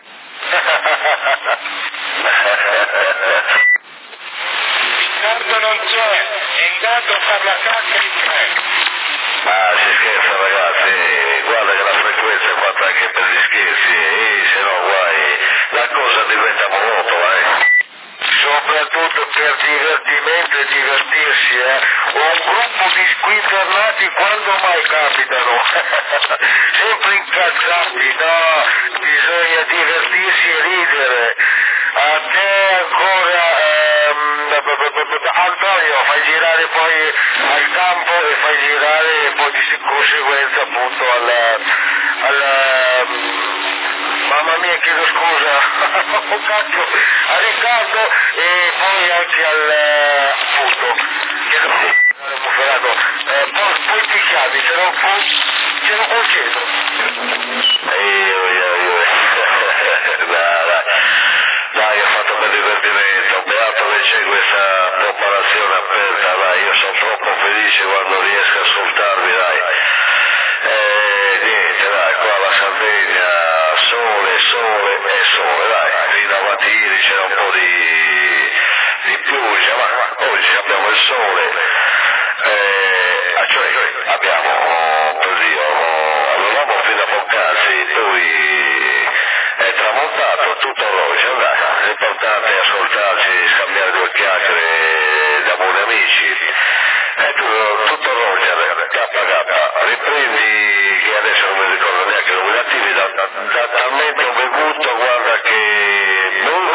D: Riccardo non c'è, è andato a fare la cacca in tre.
C: Ah, si scherza ragazzi, guarda che la frequenza è fatta anche per gli scherzi, e se no guai, la cosa diventa monotona, eh. Soprattutto per divertimento e divertirsi, eh. Un gruppo di squinternati quando mai capitano? Sempre incazzati, no, bisogna divertirsi e ridere. A te ancora, ehm, Antonio, fai girare poi al campo e fai girare poi di conseguenza appunto alla, alla mamma mia chiedo scusa, oh cacchio, a Riccardo e poi anche al appunto, chiedo scusa, eh, poi, poi ti chiami, ce l'ho ce l'ho concedo. Io, io, io, dai, dai. Dai, ho fatto per divertimento, beato che c'è questa preparazione aperta, dai, io sono troppo felice quando riesco a ascoltarvi, dai. E niente, dai, qua la Sardegna, sole, sole e sole, dai, fino a mattina c'era un po' di, di pioggia, ma oggi abbiamo il sole, e, ah, cioè abbiamo, così, avevamo fino a poc'anzi, poi è tramontato tutto rosso, dai. L'importante è ascoltarci, scambiare due chiacchiere da buoni amici. E tu, tutto Roger, K K, riprendi, che adesso non mi ricordo neanche i nominativi, da, da, da talmente ho bevuto, guarda che...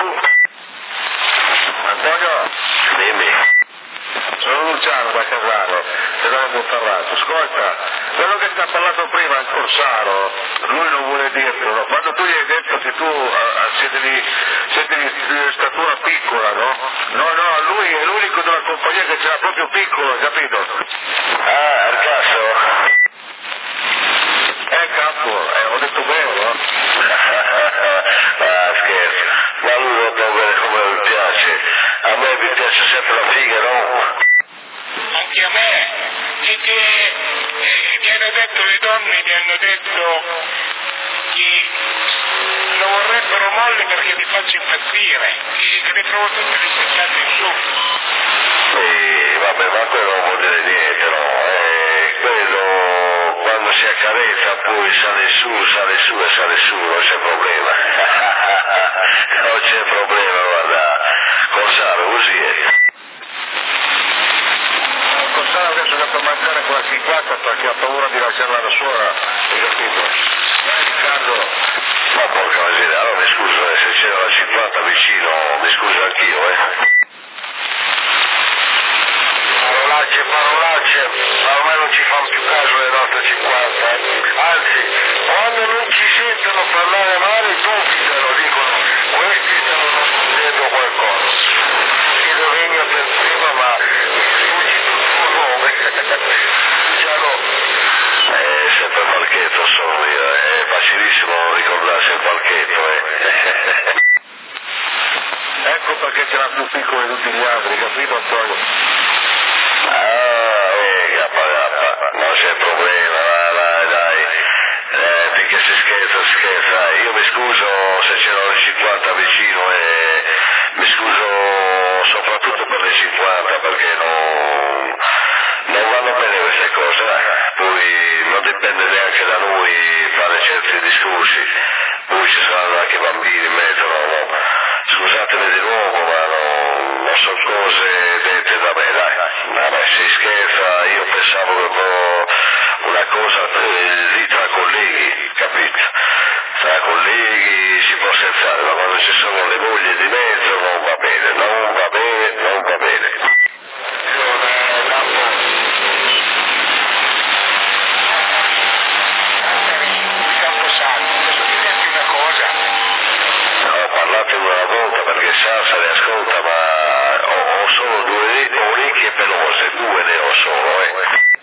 B: Antonio?
C: Dimmi.
B: Sono Luciano da Casano, che da Monferrato. Ascolta, quello che ti ha parlato prima, il Corsaro, lui non vuole dirtelo. Quando tu gli hai detto che tu uh, siete, di, siete di, di statura piccola, no? No, no, lui è l'unico della compagnia che ce l'ha proprio piccolo, capito?
C: Ah, Arcasso?
B: Eh, capo, eh, ho detto bene, no?
C: Ah, scherzo, ma lui lo può bene come mi piace. A me mi piace sempre la figa, no?
D: Anche a me, e che eh, mi hanno detto le donne, mi hanno detto che lo vorrebbero molle perché mi faccio impazzire, e le trovo tutte le steccate in su.
C: Sì, vabbè, ma quello non vuol dire niente, no? Eh, quello quando si accarezza poi sale su, sale su e sale su, non c'è problema. Non c'è problema, guarda, Corsaro così è.
B: Corsaro adesso è andato a mangiare con la cinquanta perché ha paura di lasciarla da sola, hai capito? Dai Riccardo.
C: Ma porca miseria, allora mi scuso, eh, se c'era la cinquanta vicino, mi scuso anch'io, eh. Parolacce, parolacce, ma ormai non ci fanno più caso le nostre cinquanta, eh. Anzi, quando non ci sentono parlare male, dubitano, dicono, questi stanno nascondendo qualcosa. Chiedo vegna per prima, ma mi sfuggi il tuo nome. Giano. Eh, sempre Palchetto sono io, è facilissimo ricordarsi il Palchetto, eh.
B: Ecco perché ce l'ha più piccolo di tutti gli altri, capito Antonio?
C: Ah, eh, K K, non c'è problema, dai, dai, dai. Eh, finché si scherza c'erano le cinquanta vicino e mi scuso soprattutto per le cinquanta perché non, non vanno bene queste cose, eh. Poi non dipende neanche da noi fare certi discorsi, poi ci saranno anche bambini in mezzo, no, no. Scusatemi di nuovo ma non, non sono cose dette da me, dai, vabbè si scherza, io pensavo che un una cosa lì tra colleghi, capito? Tra colleghi si può scherzare, ma quando ci sono le mogli di mezzo non va bene, non va bene, non va bene.
D: Camposanto, posso dirti una cosa?
C: No, parlate una volta perché Sassari ascolta, ma ho, ho solo due orecchie pelose, due ne ho solo, eh.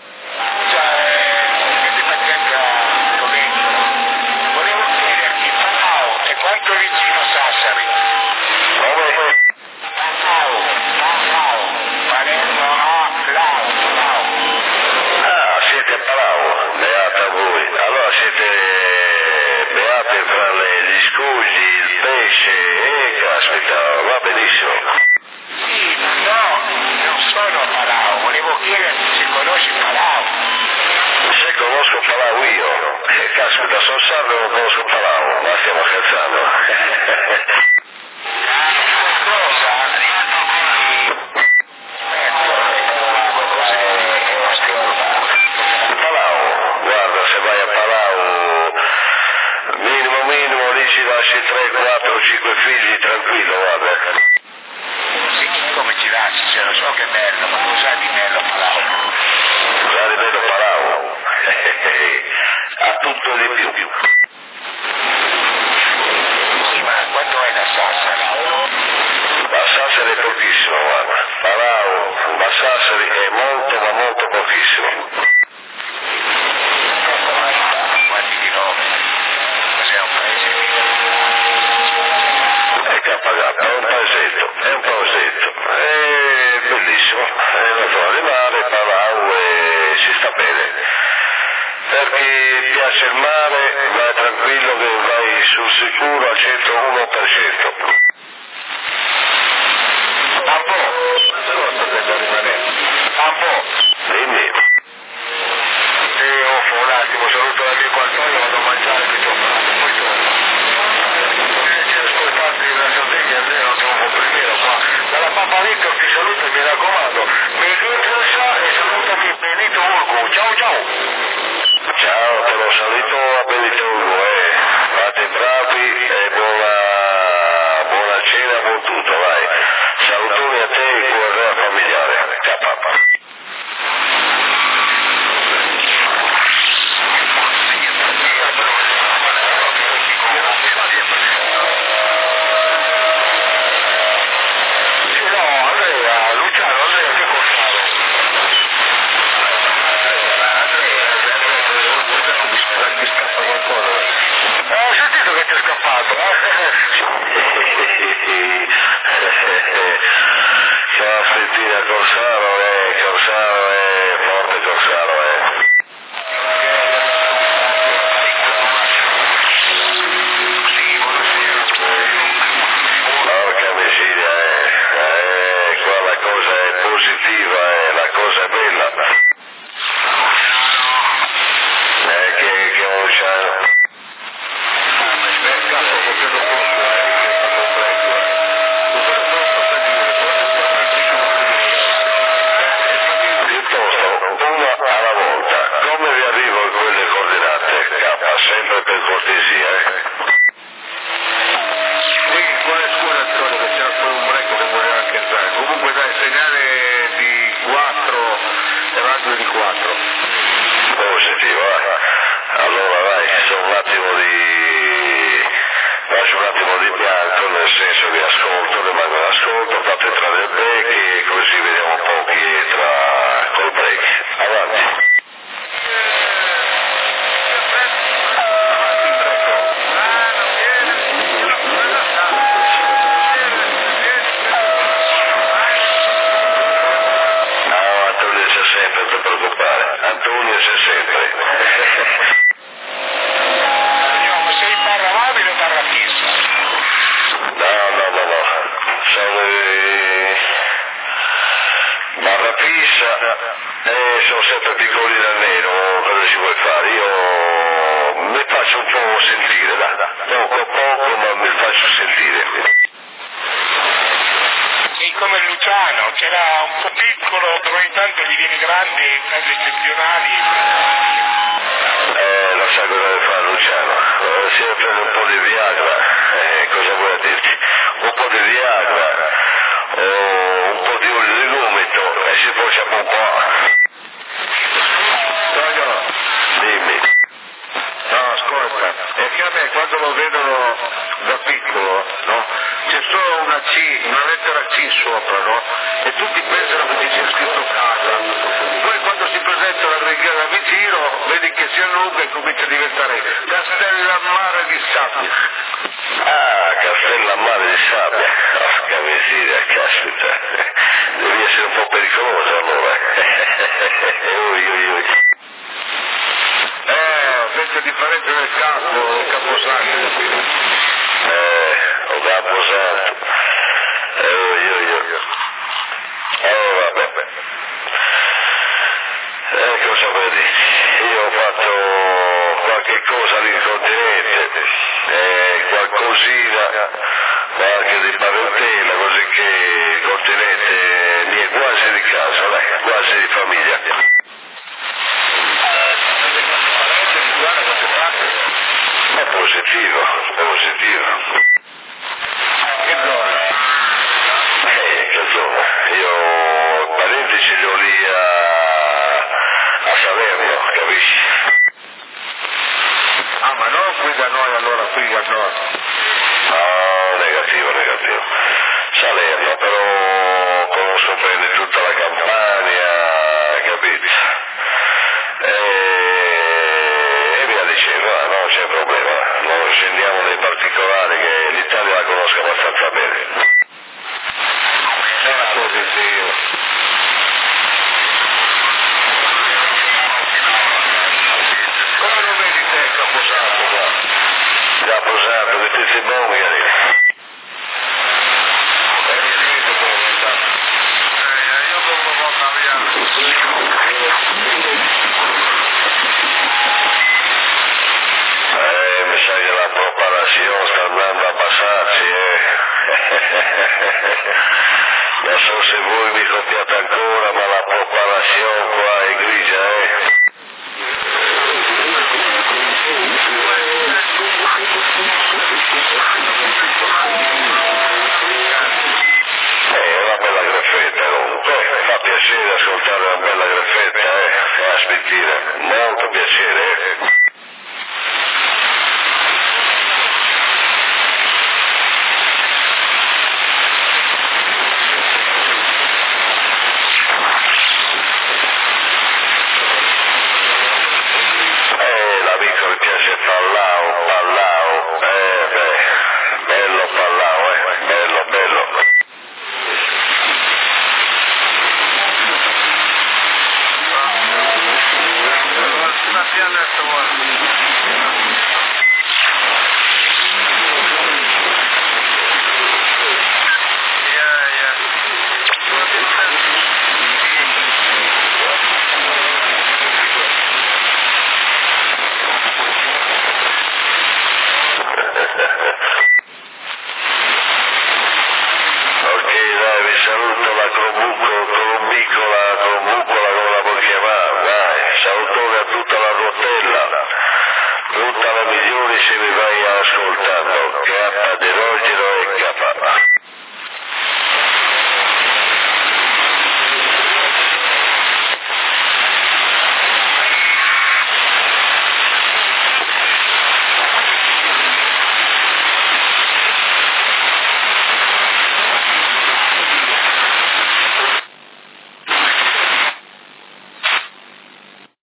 D: Volevo chiederti, Palau, è quanto vicino Sassari?
C: Come?
D: Palau, Palau, Palermo, no, Lau, Lau.
C: Ah, siete a Palau, beata voi. Allora siete beate fra le, gli scogli, il pesce, eh, caspita, va benissimo.
D: Sì, no, non sono a Palau, volevo chiederti se conosci Palau.
C: Se conosco Palau io, eh, caspita, sono sardo e non conosco Palau, ma stiamo scherzando.
D: Cosa?
C: Palau, guarda, se vai a Palau, minimo minimo lì ci lasci tre, quattro, cinque figli, tranquillo, guarda.
D: Sì, come ci lasci, se lo so che è bello, ma cosa di bello Palau?
C: Già di bello Palau, ha tutto di più.
D: Sì, ma quanto è da Sassari?
C: Ma Sassari è pochissimo, guarda. Palau, ma Sassari è molto ma molto pochissimo.
D: Quanti chilometri? Cos'è un paese
C: È Capagatta, è un paesetto, è un paesetto, è bellissimo, è naturale mare, Palau e si sta bene. Per chi piace il mare, vai tranquillo che vai sul sicuro al centouno per cento.
D: Pampo,
C: Cosa deve rimanere?
D: Pampo,
C: Dimmi.
B: Sì, offro un attimo, saluto l'amico Antonio, vado a mangiare che ti ho fatto, poi torno. Eh, ci ascoltate la strategia, Andrea, non devo primero qua. Dalla Papa Victor ti saluto e mi raccomando, Benito e salutami Benito Urgu, ciao ciao!
C: Ciao, te lo saluto a Benitogo, eh. Fate bravi e buona, buona cena, buon tutto, vai. Salutoni a te e cuore familiare. Ciao papà.
B: Sì, no, Andrea, Luciano, Andrea, che contrario?
C: Mi scappa qualcosa.
B: Eh, ho sentito che ti è scappato,
C: Caspettina, Corsaro, eh, Corsaro, eh, forte Corsaro, eh. Porca miseria, eh, eh, qua la cosa è positiva, eh, la cosa è bella. Eh, che, che ho Luciano? Piuttosto, una alla volta, come vi arrivo a quelle coordinate? K, sempre per cortesia, eh?
B: Sì, quale scuola Antonio che c'era solo un break che voleva anche entrare. Comunque dai, segnale di quattro e radio di quattro.
C: Positivo, eh? Allora vai, sono un attimo di... faccio un attimo di bianco, nel senso che ascolto, rimango in ascolto, fate entrare il break e così vediamo un po' chi entra col break. Avanti. No, Antonio c'è sempre, non ti preoccupare. Antonio c'è sempre.
D: no, ma sei barra mobile o barra fissa?
C: pancia e sono sempre piccoli da nero, cosa ci vuoi fare? Io mi faccio un po' sentire, dai, poco a poco, ma mi faccio sentire.
D: Sei come Luciano, che era un po' piccolo, però intanto diviene grande in casi eccezionali.
C: Eh, lo sa cosa deve fare Luciano, eh, si deve prendere un po' di Viagra, eh, cosa vuoi dirti? Un po' di Viagra, o un po' di olio di gomito e si facciamo un po'.
B: Toglio,
C: Dimmi.
B: no, ascolta, è che a me quando lo vedono da piccolo, no? C'è solo una C, una lettera C sopra, no? E tutti pensano che ci sia scritto casa. Poi quando si presenta la brigata vicino, vedi che si allunga e comincia a diventare Castellammare di Sabbia.
C: Ah, Castellammare di Sabbia, porca miseria, caspita, devi essere un po' pericoloso allora. Ui, ui, ui.
B: Eh, sente differenza del capo, del caposanto.
C: Eh, ho caposanto. Eh, ui, ui, ui. Oh, vabbè. Eh, cosa vuoi dire? Io ho fatto qualche cosa lì in continente, eh, qualcosina, qualche di parentela, così che il continente mi è quasi di casa, dai, quasi di famiglia. È positivo, è positivo.
B: Che zona?
C: Eh, che zona? Io parenti ce li ho lì a, a Salerno, capisci?
B: Ah, ma non qui da noi, allora qui a nord.
C: No, negativo, negativo. Salerno, però conosco bene tutta la Campania, capito? E, e via dicendo, ah, non c'è problema, non scendiamo nei particolari che l'Italia la conosco abbastanza bene.
B: È positivo. Come lo vedi te, Caposanto, qua?
C: Caposanto, di tutti i bongari.
B: È riuscito come sta? Eh, io devo
C: Eh, mi sa che la preparazione sta andando a passarci, eh. Non so se voi mi copiate ancora, ma la preparazione qua è grigia, eh. Eh, è una bella graffetta comunque, fa piacere ascoltare una bella graffetta, eh. Aspettina, molto piacere, eh. Eh, l'amico mi piace Pallao, Pallao, eh beh, bello Pallao, eh, bello, bello.
B: Una piana a Yeah, yeah.
C: Ok, dai, vi saluto la Colombuco, Colombicola, Colombucola, come la puoi chiamare, dai, salutone a tutta la rotella, tutta la migliore se mi vai ascoltando, K de